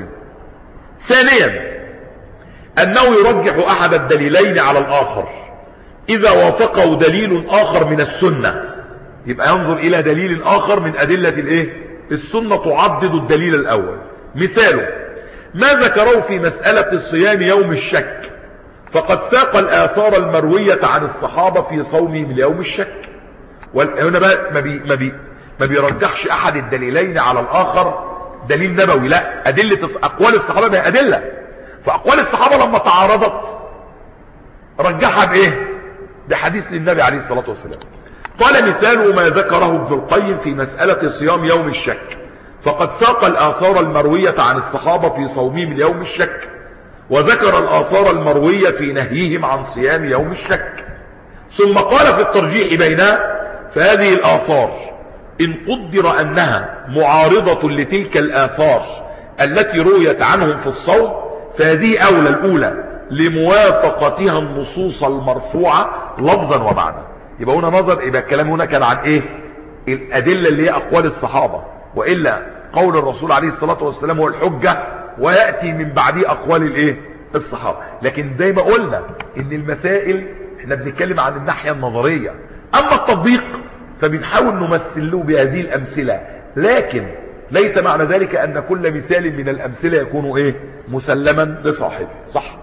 ثانيا أنه يرجح أحد الدليلين على الآخر إذا وافقه دليل آخر من السنة. يبقى ينظر إلى دليل آخر من أدلة الإيه؟ السنة تعضد الدليل الأول. مثاله ما ذكروا في مسألة صيام يوم الشك، فقد ساق الآثار المروية عن الصحابة في صومهم ليوم الشك. وهنا بقى ما, بي ما, بي ما بيرجحش أحد الدليلين على الآخر دليل نبوي، لا، أدلة أقوال الصحابة بها أدلة. فأقوال الصحابة لما تعارضت رجحها بإيه؟ بحديث للنبي عليه الصلاة والسلام. قال مثال ما ذكره ابن القيم في مسألة صيام يوم الشك، فقد ساق الآثار المروية عن الصحابة في صومهم ليوم الشك، وذكر الآثار المروية في نهيهم عن صيام يوم الشك. ثم قال في الترجيح بينها فهذه الآثار إن قدر أنها معارضة لتلك الآثار التي رويت عنهم في الصوم فهذه أولى الأولى لموافقتها النصوص المرفوعة لفظا ومعنى. يبقى هنا نظر، يبقى الكلام هنا كان عن إيه؟ الأدلة اللي هي أقوال الصحابة، وإلا قول الرسول عليه الصلاة والسلام هو الحجة ويأتي من بعده أقوال الإيه؟ الصحابة. لكن زي ما قلنا إن المسائل احنا بنتكلم عن الناحية النظرية، أما التطبيق فبنحاول نمثل له بهذه الأمثلة، لكن ليس معنى ذلك أن كل مثال من الأمثلة يكون إيه؟ مسلما لصاحبه. صح؟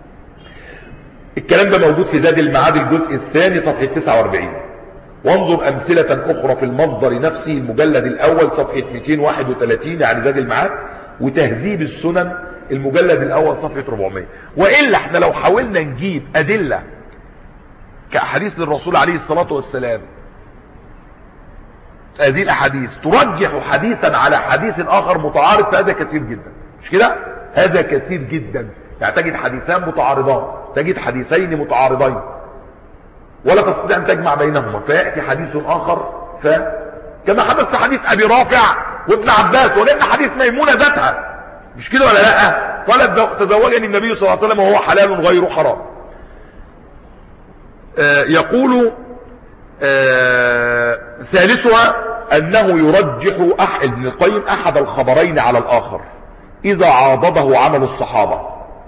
الكلام ده موجود في زاد المعاد الجزء الثاني صفحة تسعة وأربعين. وانظر أمثلة أخرى في المصدر نفسه المجلد الأول صفحة مئتين وواحد وثلاثين، يعني زاد المعاد، وتهذيب السنن المجلد الأول صفحة أربعمائة. وإلا احنا لو حاولنا نجيب أدلة كأحاديث للرسول عليه الصلاة والسلام هذه الاحاديث ترجح حديثا على حديث اخر متعارض، فهذا كثير جدا، مش كده؟ هذا كثير جدا. يعني تجد حديثان متعارضان، تجد حديثين متعارضين ولا تستطيع ان تجمع بينهما، فياتي حديث اخر ف كما حدث في حديث ابي رافع وابن عباس، ولان حديث ميمونه ذاتها، مش كده ولا لا؟ قالت تزوجني النبي صلى الله عليه وسلم وهو حلال غير حرام. آه يقول آه ثالثها انه يرجح أح... ابن القيم احد الخبرين على الاخر اذا عاضده عمل الصحابه،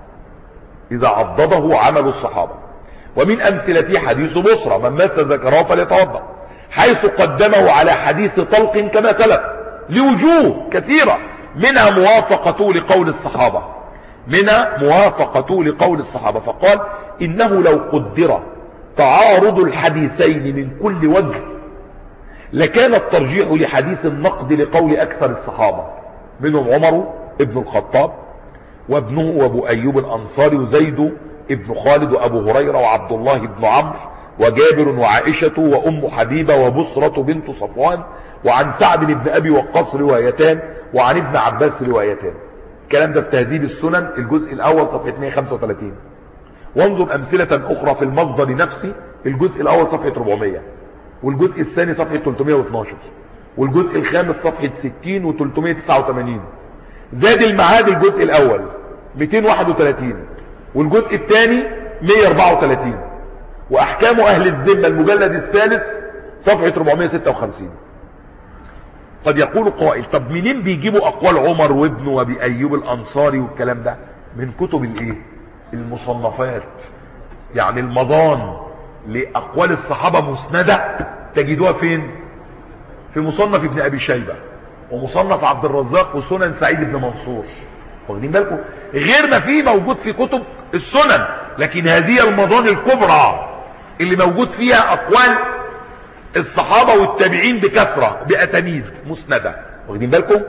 اذا عضده عمل الصحابه. ومن امثلته حديث بصرى من مس ذكره فليتوضا، حيث قدمه على حديث طلق كما سلف لوجوه كثيره، منها موافقته لقول الصحابه، منها موافقته لقول الصحابه، فقال انه لو قدر تعارض الحديثين من كل وجه لكان الترجيح لحديث النقد لقول اكثر الصحابه، منهم عمر ابن الخطاب وابنه وابو ايوب الانصاري وزيد ابن خالد وابو هريره وعبد الله بن عمرو وجابر وعائشه وام حبيبه وبصره بنت صفوان، وعن سعد بن ابي وقاص روايتان، وعن ابن عباس روايتان. الكلام ده في تهذيب السنن الجزء الاول صفحه مئة وخمسة وثلاثين. وانظر امثله اخرى في المصدر نفسه، الجزء الاول صفحه أربعمائة، والجزء الثاني صفحه ثلاثمائة واثناشر، والجزء الخامس صفحه ستين وثلاثمائة وتسعة وثمانين. زاد المعاد الجزء الاول مئتين وواحد وثلاثين، والجزء الثاني مئة وأربعة وثلاثين، واحكام اهل الذمه المجلد الثالث صفحه أربعمائة وستة وخمسين. قد يقول قائل طب منين بيجيبوا اقوال عمر وابنه وابي ايوب الانصاري والكلام ده؟ من كتب الايه؟ المصنفات. يعني المظان لاقوال الصحابه مسنده تجدوها فين؟ في مصنف ابن ابي شيبه ومصنف عبد الرزاق وسنن سعيد بن منصور، واخدين بالكم؟ غير ما فيه موجود في كتب السنن، لكن هذه المظان الكبرى اللي موجود فيها اقوال الصحابه والتابعين بكثره باسانيد مسنده، واخدين بالكم؟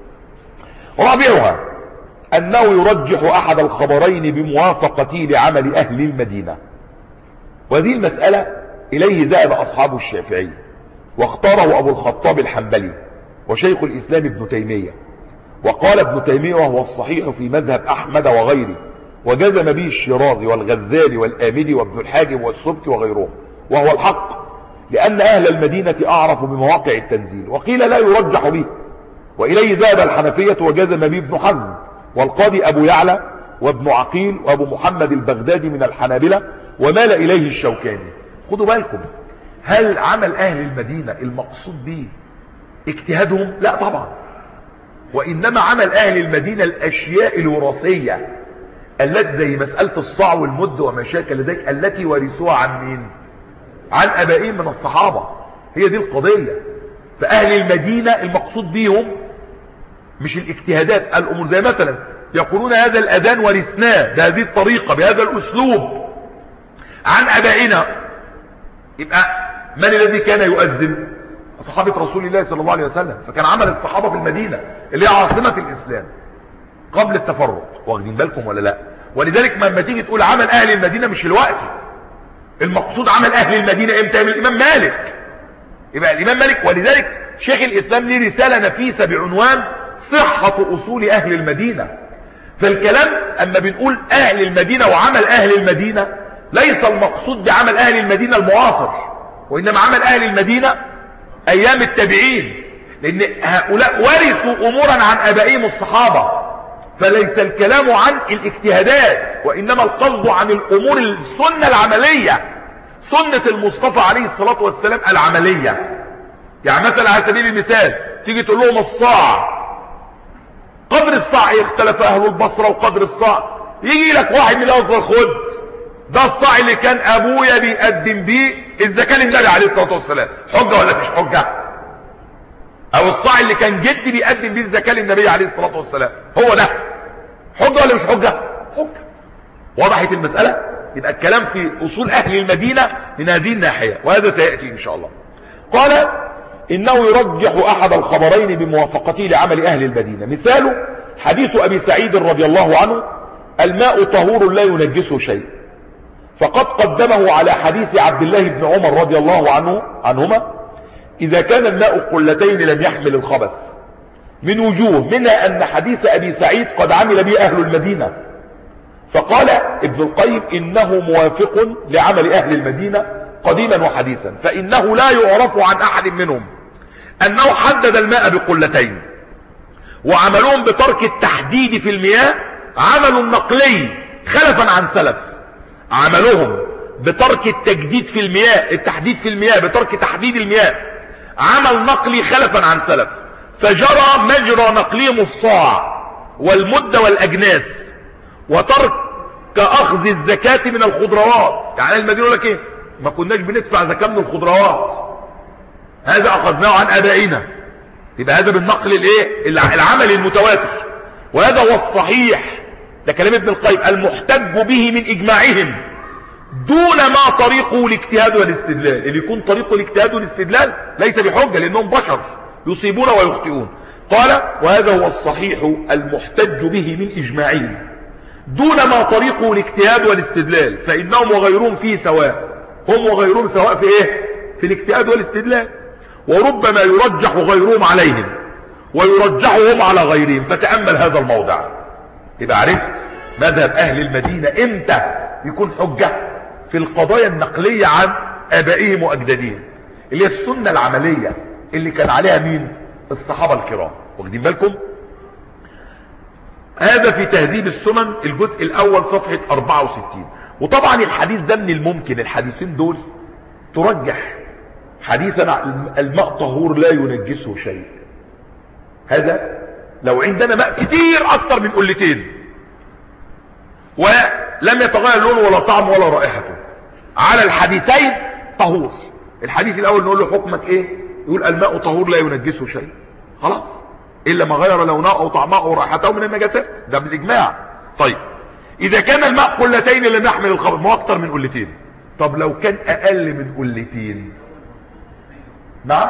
رابعها انه يرجح احد الخبرين بموافقته لعمل اهل المدينه، وهذه المساله اليه ذهب اصحاب الشافعي واختاره ابو الخطاب الحنبلي وشيخ الاسلام ابن تيميه، وقال ابن تيميه وهو الصحيح في مذهب احمد وغيره، وجزم به الشيرازي والغزالي والآمدي وابن الحاجب والسبكي وغيرهم، وهو الحق لأن أهل المدينة أعرف بمواقع التنزيل، وقيل لا يرجح به، وإليه ذهب الحنفية وجزم به ابن حزم والقاضي أبو يعلى وابن عقيل وأبو محمد البغدادي من الحنابلة، ومال إليه الشوكاني. خدوا بالكم، هل عمل أهل المدينة المقصود به اجتهادهم؟ لا طبعا، وإنما عمل أهل المدينة الأشياء الوراثية التي زي مسألة الصاع والمد ومشاكل ذلك التي ورثوها عن مين؟ عن أبائهم من الصحابة. هي دي القضية. فأهل المدينة المقصود بهم مش الاجتهادات، الأمور زي مثلا يقولون هذا الأذان ورثناه بهذه الطريقة بهذا الأسلوب عن أبائنا، يبقى من الذي كان يؤذن؟ صحابة رسول الله صلى الله عليه وسلم. فكان عمل الصحابة في المدينة اللي هي عاصمة الإسلام قبل التفرق، واخدين بالكم ولا لا؟ ولذلك لما تيجي تقول عمل أهل المدينة مش الوقت، المقصود عمل أهل المدينة امتى؟ من الإمام مالك. يبقى الإمام مالك، ولذلك شيخ الإسلام ليه رسالة نفيسة بعنوان صحة أصول أهل المدينة. فالكلام أما بنقول أهل المدينة وعمل أهل المدينة ليس المقصود بعمل أهل المدينة المعاصر، وإنما عمل أهل المدينة أيام التابعين، لأن هؤلاء ورثوا أمورا عن أبائهم الصحابة، فليس الكلام عن الاجتهادات، وإنما القصد عن الأمور السنة العملية، سنة المصطفى عليه الصلاة والسلام العملية. يعني مثلا على سبيل المثال تيجي تقول لهم الصاع، قدر الصاع يختلف أهل البصرة وقدر الصاع، يجي لك واحد من الأفضل خد ده الصاع اللي كان أبويا بيقدم بيه الزكاة للنبي عليه الصلاة والسلام، حجة ولا مش حجة؟ او الصاع اللي كان جدي بيقدم بيه الزكاة للنبي عليه الصلاة والسلام، هو ده حجة ولا مش حجة؟ حجة. وضحت المسألة؟ يبقى الكلام في اصول اهل المدينة من هذه الناحية، وهذا سيأتي ان شاء الله. قال انه يرجح احد الخبرين بموافقته لعمل اهل المدينة. مثاله حديث ابي سعيد رضي الله عنه الماء طهور لا ينجسه شيء، فقد قدمه على حديث عبد الله بن عمر رضي الله عنه عنهما إذا كان الماء قلتين لم يحمل الخبث من وجوه، منها أن حديث أبي سعيد قد عمل به أهل المدينة، فقال ابن القيم إنه موافق لعمل أهل المدينة قديما وحديثا، فإنه لا يعرف عن أحد منهم أنه حدد الماء بقلتين، وعملهم بترك التحديد في المياه عمل نقلي خلفا عن سلف. عملهم بترك التجديد في المياه، التحديد في المياه بترك تحديد المياه عمل نقلي خلفا عن سلف، فجرى مجرى نقلهم الصاع والمدة والأجناس، وترك أخذ الزكاة من الخضروات. يعني المدينة يقول لك ايه؟ ما كناش بندفع زكاة من الخضروات، هذا أخذناه عن آبائنا. يبقى هذا بالنقل الايه العمل المتواتر، وهذا هو الصحيح، ده كلام ابن القيم، المحتج به من إجماعهم دون ما طريقه الاجتهاد والاستدلال. اللي يكون طريقه الاجتهاد والاستدلال ليس بحجة، لأنهم بشر يصيبون ويخطئون. قال وهذا هو الصحيح المحتج به من إجماعهم دون ما طريقه الاجتهاد والاستدلال، فإنهم وغيرهم فيه سواء. هم وغيرهم سواء في ايه؟ في الاجتهاد والاستدلال، وربما يرجح غيرهم عليهم ويرجحهم على غيرهم. فتأمل هذا الموضع، يبقى عرفت مذهب أهل المدينة امتى يكون حجة في القضايا النقلية عن آبائهم وأجدادهم، اللي هي السنة العملية اللي كان عليها مين؟ الصحابة الكرام. واخدين بالكم؟ هذا في تهذيب السنن الجزء الأول صفحة أربعة وستين. وطبعا الحديث ده من الممكن الحديثين دول ترجح حديثا الماء طهور لا ينجسه شيء. هذا لو عندنا ماء كتير أكتر من قلتين ولم يتغير لونه ولا طعمه ولا رائحته، على الحديثين طهور. الحديث الأول نقول له حكمك ايه؟ يقول الماء طهور لا ينجسه شيء، خلاص، إلا ما غير لونه أو طعمه أو رائحته من النجاسات، ده بالإجماع. طيب إذا كان الماء قلتين لم يحمل الخبث، ما أكتر من قلتين. طب لو كان أقل من قلتين؟ نعم،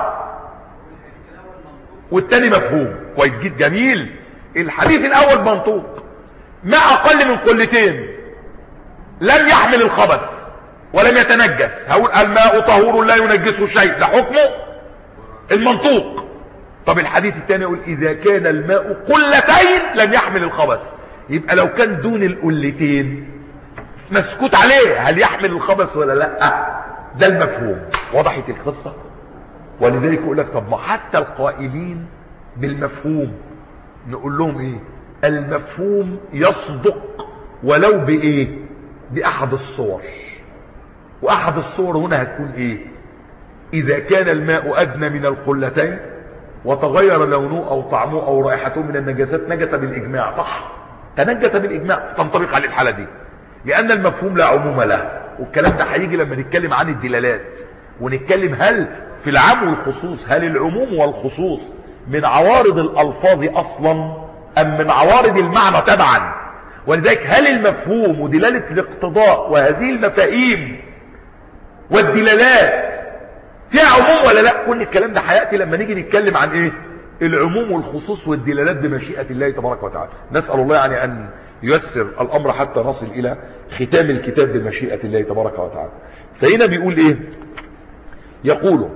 والتاني مفهوم كويس جدا، جميل. الحديث الأول منطوق، ما أقل من قلتين لم يحمل الخبث ولم يتنجس، هقول الماء طهور لا ينجسه شيء، ده حكمه المنطوق. طب الحديث الثاني يقول إذا كان الماء قلتين لم يحمل الخبث، يبقى لو كان دون القلتين مسكوت عليه، هل يحمل الخبث ولا لا؟ ده المفهوم. وضحت القصة؟ ولذلك يقول لك طب ما حتى القائلين بالمفهوم نقول لهم ايه؟ المفهوم يصدق ولو بايه؟ باحد الصور. واحد الصور هنا هتكون ايه؟ اذا كان الماء ادنى من القلتين وتغير لونه او طعمه او رائحته من النجاسات نجس بالاجماع، صح؟ تنجس بالاجماع، تنطبق عليه الحالة دي، لان المفهوم لا عموم له. والكلام ده هيجي لما نتكلم عن الدلالات، ونتكلم هل في العام والخصوص، هل العموم والخصوص من عوارض الألفاظ أصلا أم من عوارض المعنى تبعا. ولذلك هل المفهوم ودلالة الاقتضاء وهذه المفاهيم والدلالات فيها عموم ولا لا؟ كل الكلام ده هيأتي لما نيجي نتكلم عن ايه؟ العموم والخصوص والدلالات بمشيئة الله تبارك وتعالى. نسأل الله يعني أن ييسر الأمر حتى نصل إلى ختام الكتاب بمشيئة الله تبارك وتعالى. فهنا بيقول ايه؟ يقول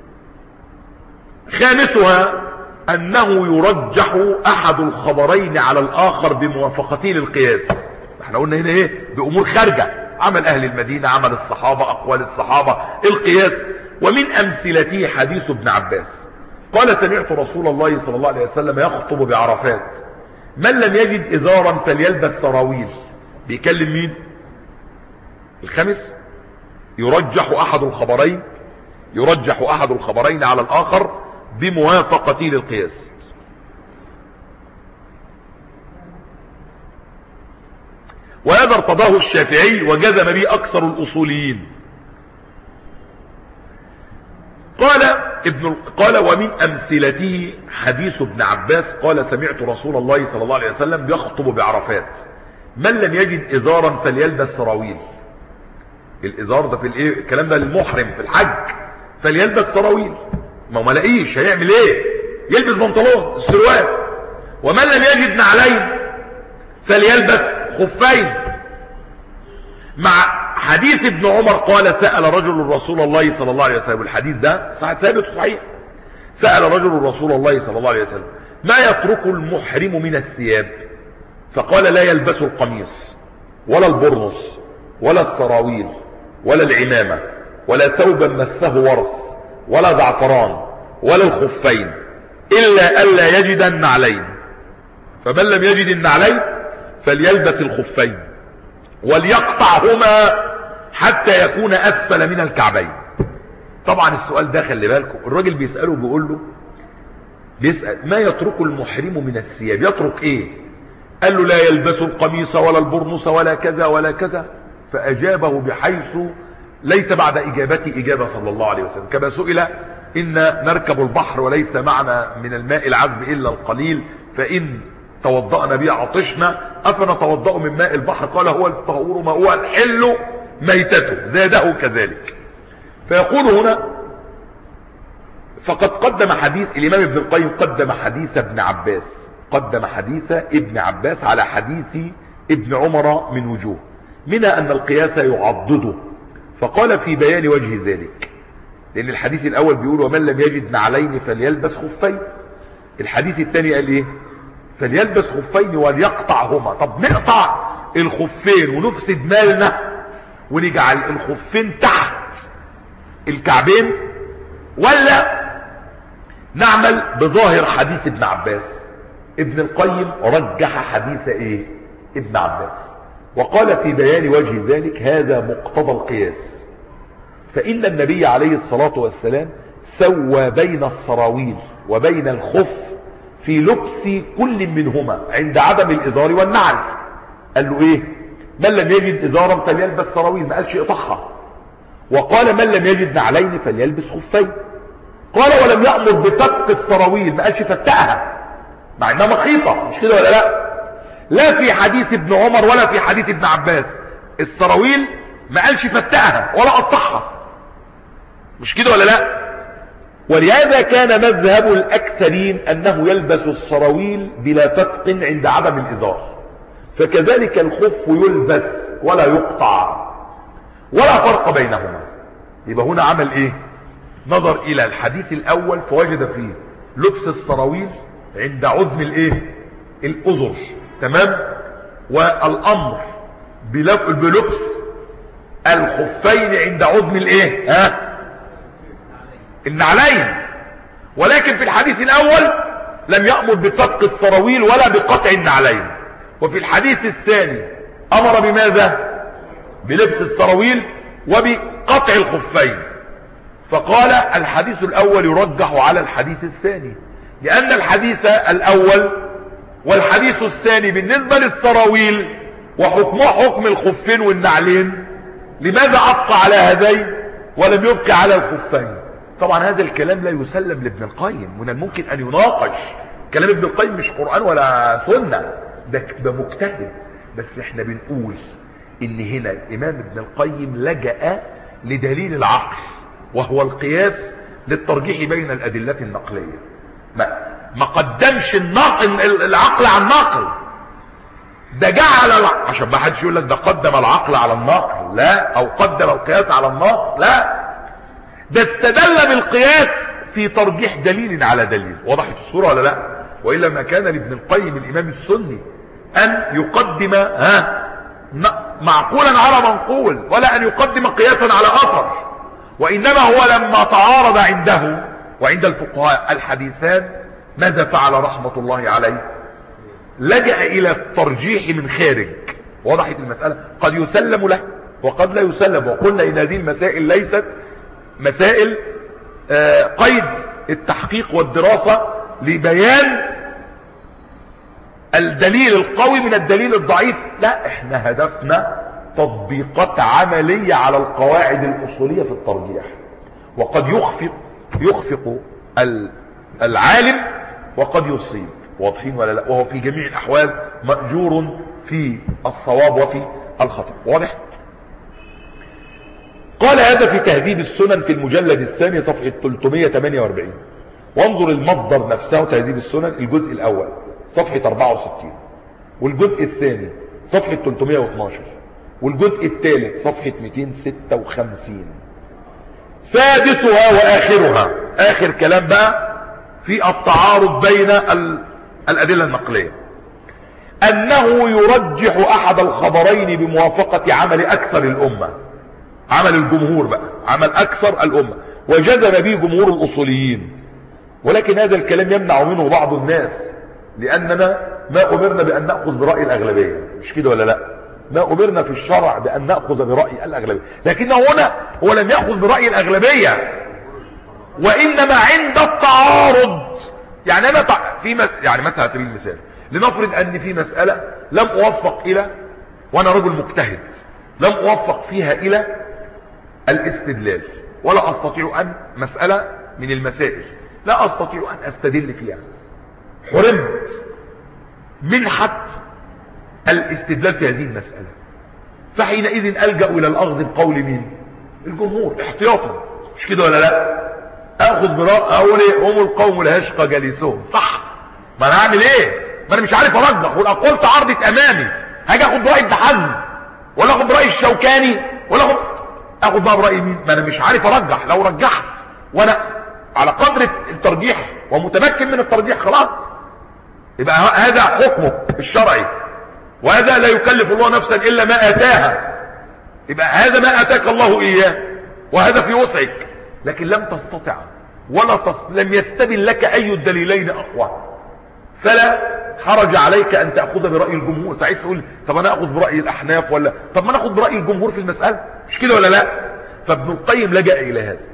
خامسها أنه يرجح أحد الخبرين على الآخر بموافقته للقياس. احنا قلنا هنا ايه؟ بأمور خارجة، عمل أهل المدينة، عمل الصحابة، أقوال الصحابة، القياس. ومن أمثلته حديث ابن عباس قال سمعت رسول الله صلى الله عليه وسلم يخطب بعرفات من لم يجد إزارا فليلبس سراويل. بيكلم مين؟ الخامس. يرجح أحد الخبرين يرجح أحد الخبرين على الآخر بموافقته للقياس. وهذا ارتضاه الشافعي وجزم به أكثر الأصوليين. قال ابن قال ومن أمثلته حديث ابن عباس قال سمعت رسول الله صلى الله عليه وسلم يخطب بعرفات من لم يجد إزارا فليلبس سراويل. الإزار ده في الايه؟ الكلام ده للمحرم في الحج، فليلبس سراويل. ما ما لاقيش هيعمل ايه؟ يلبس بنطلون السروال. ومن لم يجد نعلين فليلبس خفين. مع حديث ابن عمر قال سأل رجل رسول الله صلى الله عليه وسلم، الحديث ده ثابت صحيح، سأل رجل رسول الله صلى الله عليه وسلم ما يترك المحرم من الثياب؟ فقال لا يلبس القميص ولا البرنس ولا السراويل ولا العمامة ولا ثوبا مسه ورس ولا زعفران ولا الخفين إلا ألا يجد النعلين، فمن لم يجد النعلين فليلبس الخفين وليقطعهما حتى يكون أسفل من الكعبين. طبعا السؤال ده خلي بالكم، الراجل بيسأله بيقول له بيسأل ما يترك المحرم من الثياب، يترك ايه؟ قال له لا يلبس القميص ولا البرنس ولا كذا ولا كذا، فأجابه بحيث ليس بعد إجابته إجابة صلى الله عليه وسلم، كما سئل إن نركب البحر وليس معنا من الماء العذب إلا القليل، فإن توضأنا به عطشنا أفنتوضأ من ماء البحر؟ قال هو الطهور ماؤه الحل ميتته، زاده كذلك. فيقول هنا فقد قدم حديث الإمام ابن القيم، قدم حديث ابن عباس، قدم حديث ابن عباس على حديث ابن عمر من وجوه، منها أن القياس يعضده، فقال في بيان وجه ذلك، لأن الحديث الأول بيقول ومن لم يجد نعلين فليلبس خفين، الحديث الثاني قال ايه؟ فليلبس خفين وليقطعهما. طب نقطع الخفين ونفسد مالنا ونجعل الخفين تحت الكعبين، ولا نعمل بظاهر حديث ابن عباس؟ ابن القيم رجح حديث ايه؟ ابن عباس، وقال في بيان وجه ذلك هذا مقتضى القياس، فإن النبي عليه الصلاة والسلام سوى بين السراويل وبين الخف في لبس كل منهما عند عدم الإزار والنعل. قال له ايه؟ من لم يجد إزارا فليلبس سراويل، ما قالش اقطعها، وقال من لم يجد نعلين فليلبس خفين. قال ولم يأمر بفتق السراويل، ما قالش فتقها مع انها مخيطة، مش كده ولا لا؟ لا في حديث ابن عمر ولا في حديث ابن عباس السراويل ما قالش فتقها ولا قطعها، مش كده ولا لا؟ ولهذا كان مذهب الأكثرين أنه يلبس السراويل بلا فتق عند عدم الإزار، فكذلك الخف يلبس ولا يقطع ولا فرق بينهما. يبقى هنا عمل ايه؟ نظر الى الحديث الاول فوجد فيه لبس السراويل عند عدم الايه؟ الأزر، تمام، والامر بلبس الخفين عند عدم الايه؟ ها؟ النعلين. ولكن في الحديث الاول لم يأمر بفتق السراويل ولا بقطع النعلين، وفي الحديث الثاني امر بماذا؟ بلبس السراويل وبقطع الخفين. فقال الحديث الاول يرجح على الحديث الثاني، لان الحديث الاول والحديث الثاني بالنسبة للسراويل وحكمه حكم الخفين والنعلين، لماذا ابقى على هذين ولم يبقى على الخفين؟ طبعا هذا الكلام لا يسلم لابن القيم، من الممكن ان يناقش. كلام ابن القيم مش قرآن ولا سنة، ده, ده مجتهد، بس احنا بنقول ان هنا الامام ابن القيم لجأ لدليل العقل، وهو القياس للترجيح بين الادلة النقلية. ما, ما قدمش النقل العقل عن النقل، ده جعل العقل، عشان ما حدش يقول لك ده قدم العقل على النقل، لا، او قدم القياس على النص، لا، ده استدل بالقياس في ترجيح دليل على دليل. وضحت الصورة ولا لا؟ وإلا ما كان لابن القيم الامام السني ان يقدم ها معقولا على منقول، ولا ان يقدم قياسا على اثر، وانما هو لما تعارض عنده وعند الفقهاء الحديثان ماذا فعل رحمة الله عليه؟ لجأ الى الترجيح من خارج. وضحت المسألة؟ قد يسلم له وقد لا يسلم، وقلنا ان هذه المسائل ليست مسائل آه قيد التحقيق والدراسة لبيان الدليل القوي من الدليل الضعيف، لا، احنا هدفنا تطبيقات عملية على القواعد الأصولية في الترجيح. وقد يخفق يخفق العالم وقد يصيب، واضحين ولا لا؟ وهو في جميع الأحوال مأجور في الصواب وفي الخطأ. واضح؟ قال هذا في تهذيب السنن في المجلد الثاني صفحة ثلاثمائة وثمانية وأربعين، وانظر المصدر نفسه تهذيب السنن الجزء الأول صفحة أربعة وستين، والجزء الثاني صفحة ثلاثمائة واثناشر، والجزء الثالث صفحة مئتين وستة وخمسين. سادسها واخرها، اخر كلام بقى في التعارض بين الادلة النقلية، انه يرجح احد الخبرين بموافقة عمل اكثر الامة، عمل الجمهور بقى، عمل اكثر الامة، وجزم به جمهور الاصوليين. ولكن هذا الكلام يمنع منه بعض الناس، لاننا ما امرنا بان ناخذ براي الاغلبيه، مش كده ولا لا؟ ما امرنا في الشرع بان ناخذ براي الاغلبيه، لكنه هنا هو لم ياخذ براي الاغلبيه، وانما عند التعارض. يعني انا في مس... يعني مثلا على سبيل المثال، لنفرض ان في مساله لم اوفق الى، وانا رجل مجتهد لم اوفق فيها الى الاستدلال، ولا استطيع ان مساله من المسائل لا استطيع ان استدل فيها، حرمت منحة الاستدلال في هذه المسألة، فحينئذ ألجأ إلى الأخذ بقول مين؟ الجمهور احتياطا، مش كده ولا لا؟ أخذ براء أقول إيه؟ هم القوم الهشقى جالسهم، صح؟ ما أنا هعمل إيه؟ ما أنا مش عارف أرجح، والأقوال تعرضت أمامي، هاجي أخذ برأي ابن حزم ولا أخذ برأي الشوكاني ولا أخذ أخذ بقى برأي مين؟ ما أنا مش عارف أرجح. لو رجحت وأنا على قدر الترجيح ومتمكن من الترجيح خلاص، يبقى هذا حكمه الشرعي، وهذا لا يكلف الله نفسا إلا ما آتاها، يبقى هذا ما آتاك الله إياه وهذا في وسعك. لكن لم تستطع ولا تص... لم يستبن لك أي الدليلين أقوى، فلا حرج عليك أن تأخذ برأي الجمهور. ساعتها تقول طب أنا أخذ برأي الأحناف، ولا طب ما نأخذ برأي الجمهور في المسألة، مش كده ولا لا؟ فابن القيم لجأ إلى هذا،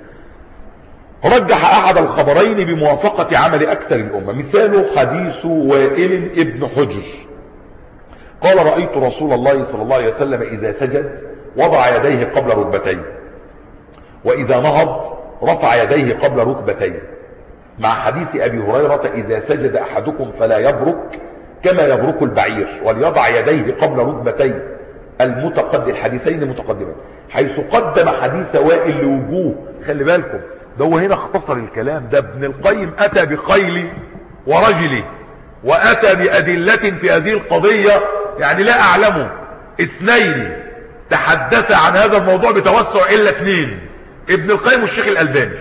رجح احد الخبرين بموافقة عمل اكثر الامة. مثاله حديث وائل ابن حجر قال: رأيت رسول الله صلى الله عليه وسلم اذا سجد وضع يديه قبل ركبتيه، واذا نهض رفع يديه قبل ركبتيه، مع حديث ابي هريرة: اذا سجد احدكم فلا يبرك كما يبرك البعير، وليضع يديه قبل ركبتيه. المتقدم الحديثين متقدمان، حيث قدم حديث وائل لوجوه. خلي بالكم، ده هو هنا اختصر الكلام. ده ابن القيم اتى بخيل ورجله، واتى بادلة في هذه القضية، يعني لا اعلم اثنين تحدث عن هذا الموضوع بتوسع الا اثنين: ابن القيم والشيخ الالباني.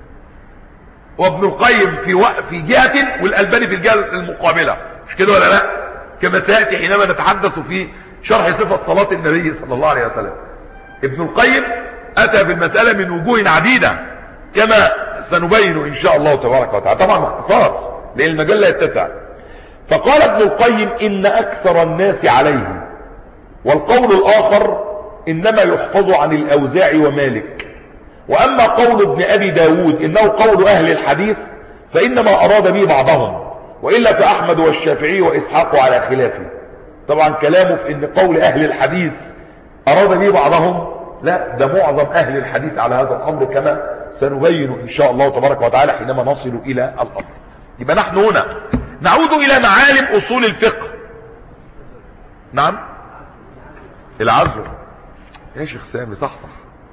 وابن القيم في في جهة والالباني في الجهة المقابلة، مش كده ولا لا؟ كما سياتي حينما نتحدث في شرح صفة صلاة النبي صلى الله عليه وسلم. ابن القيم اتى بالمسألة من وجوه عديدة كما سنبين ان شاء الله تبارك وتعالى، طبعا باختصار لان المجال لا يتسع. فقال ابن القيم: ان اكثر الناس عليه. والقول الاخر انما يحفظ عن الاوزاعي ومالك. واما قول ابن ابي داود انه قول اهل الحديث فانما اراد به بعضهم، والا فاحمد والشافعي واسحاق على خلافه. طبعا كلامه في ان قول اهل الحديث اراد به بعضهم، لا، ده معظم اهل الحديث على هذا الامر، كما سنبين ان شاء الله تبارك وتعالى حينما نصل الى الامر. يبقى نحن هنا نعود الى معالم اصول الفقه. نعم، العزو يا شيخ سامي، صح صح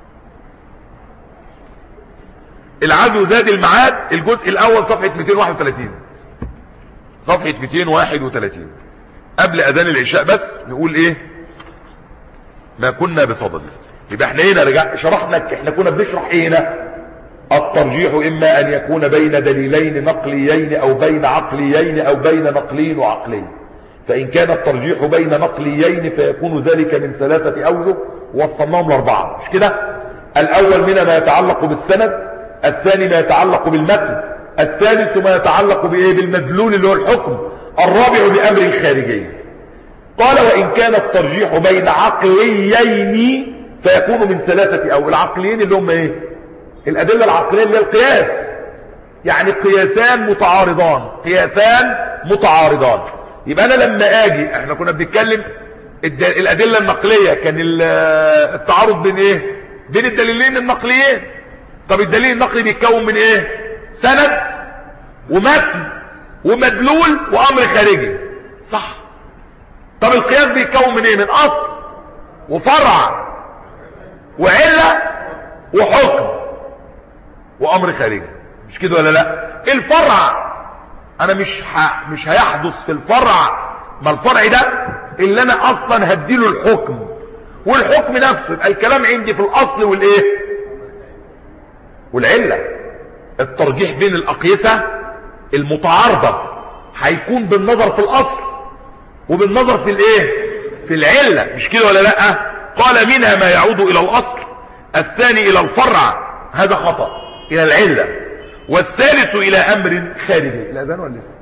العزو زاد المعاد، الجزء الاول صفحة مئتين وواحد وثلاثين، صفحة مئتين وواحد وثلاثين، قبل اذان العشاء. بس نقول ايه ما كنا بصدد. يبقى احنا هنا رجع شرحنا، احنا كنا بنشرح ايه هنا؟ الترجيح اما ان يكون بين دليلين نقليين او بين عقليين او بين نقلي وعقلي. فان كان الترجيح بين نقليين فيكون ذلك من ثلاثة اوجه، وصلناهم لاربعة، مش كده؟ الاول منها ما يتعلق بالسند، الثاني ما يتعلق بالمتن، الثالث ما يتعلق بايه؟ بالمدلول اللي هو الحكم، الرابع بامر خارجي. قال: وان كان الترجيح بين عقليين فيكون من ثلاثة او العقليين اللي هم ايه؟ الادلة العقلية اللي هي القياس، يعني قياسان متعارضان، قياسان متعارضان. يبقى انا لما اجي، احنا كنا بنتكلم الادلة النقلية كان التعارض بين ايه؟ بين الدليلين النقليين. طب الدليل النقلي بيتكون من ايه؟ سند ومتن ومدلول وامر خارجي، صح؟ طب القياس بيتكون من ايه؟ من اصل وفرع وعلة وحكم وامر خارجي، مش كده ولا لا؟ الفرع انا مش ح... مش هيحدث في الفرع، ما الفرع ده اللي انا اصلا هديله الحكم والحكم نفسه. يبقى الكلام عندي في الاصل والايه والعله. الترجيح بين الاقيسه المتعارضه هيكون بالنظر في الاصل وبالنظر في الايه في العله، مش كده ولا لا؟ قال منها ما يعود الى الاصل، الثاني الى الفرع، هذا خطأ، الى العله، والثالث الى امر خارجي. الاذان ولا لسه؟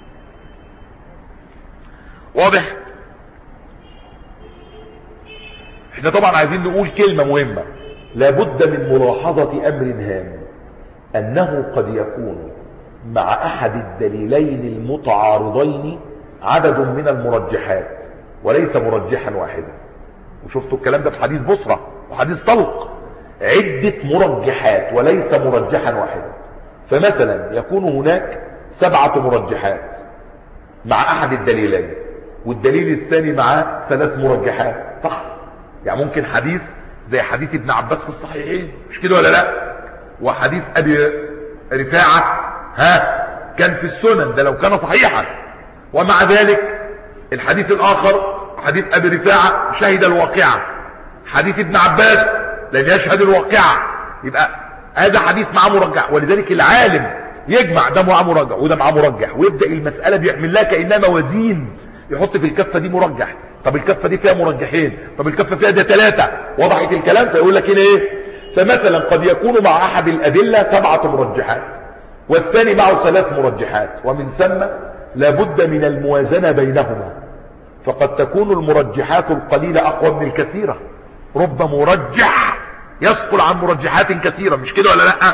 واضح؟ احنا طبعا عايزين نقول كلمة مهمة، لابد من ملاحظة امر هام، انه قد يكون مع احد الدليلين المتعارضين عدد من المرجحات وليس مرجحا واحدا. وشفتوا الكلام ده في حديث بصرة وحديث طلق، عدة مرجحات وليس مرجحا واحدا. فمثلا يكون هناك سبعة مرجحات مع احد الدليلين، والدليل الثاني معاه ثلاث مرجحات، صح؟ يعني ممكن حديث زي حديث ابن عباس في الصحيحين، مش كده ولا لا؟ وحديث ابي رفاعة ها كان في السنن، ده لو كان صحيحا. ومع ذلك الحديث الاخر حديث ابي رفاعة شهد الواقعة، حديث ابن عباس لم يشهد الواقعة. يبقى هذا حديث معاه مرجح. ولذلك العالم يجمع ده معاه مرجح وده معاه مرجح، ويبدأ المسألة بيعمل لها كأنها موازين، يحط في الكفة دي مرجح، طب الكفة دي فيها مرجحين، طب الكفة فيها ده ثلاثة. وضحت الكلام؟ فيقول لك هنا ايه؟ فمثلا قد يكون مع احد الادلة سبعة مرجحات والثاني معه ثلاث مرجحات، ومن ثم لابد من الموازنة بينهما، فقد تكون المرجحات القليلة اقوى من الكثيرة. رب مرجح يثقل عن مرجحات كثيرة، مش كده ولا لا؟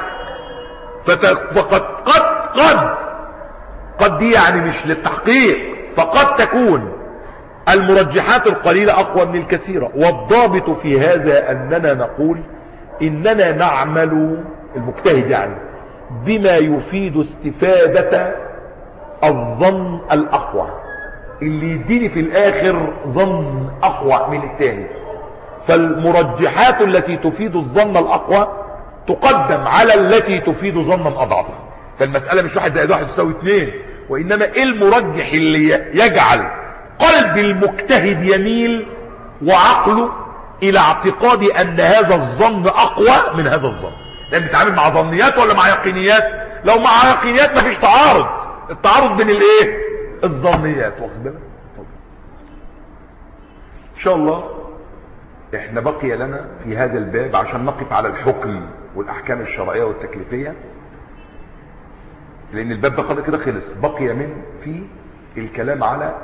فقد قد قد قد دي يعني مش للتحقيق، فقد تكون المرجحات القليلة اقوى من الكثيرة. والضابط في هذا اننا نقول اننا نعمل، المجتهد يعني، بما يفيد استفادة الظن الاقوى، اللي يديني في الاخر ظن اقوى من الثاني. فالمرجحات التي تفيد الظن الاقوى تقدم على التي تفيد ظنا اضعف. فالمسألة مش واحد زائد واحد يساوي اثنين، وانما ايه المرجح اللي يجعل قلب المجتهد يميل وعقله الى اعتقاد ان هذا الظن اقوى من هذا الظن. لان بتعامل مع ظنيات ولا مع يقينيات؟ لو مع يقينيات مفيش تعارض، التعارض بين الايه الظنيات. واخد بالك؟ ان شاء الله احنا بقي لنا في هذا الباب عشان نقف على الحكم والاحكام الشرعية والتكليفية، لان الباب ده كده خلص. بقي من في الكلام على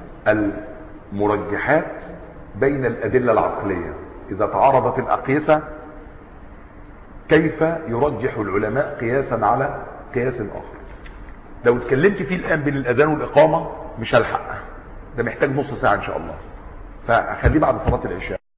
المرجحات بين الادلة العقلية. اذا تعارضت الاقيسة كيف يرجح العلماء قياسا على قياس اخر؟ لو اتكلمت فيه الان بين الاذان والاقامة مش هلحق، ده محتاج نص ساعة ان شاء الله، فخليه بعد صلاة العشاء.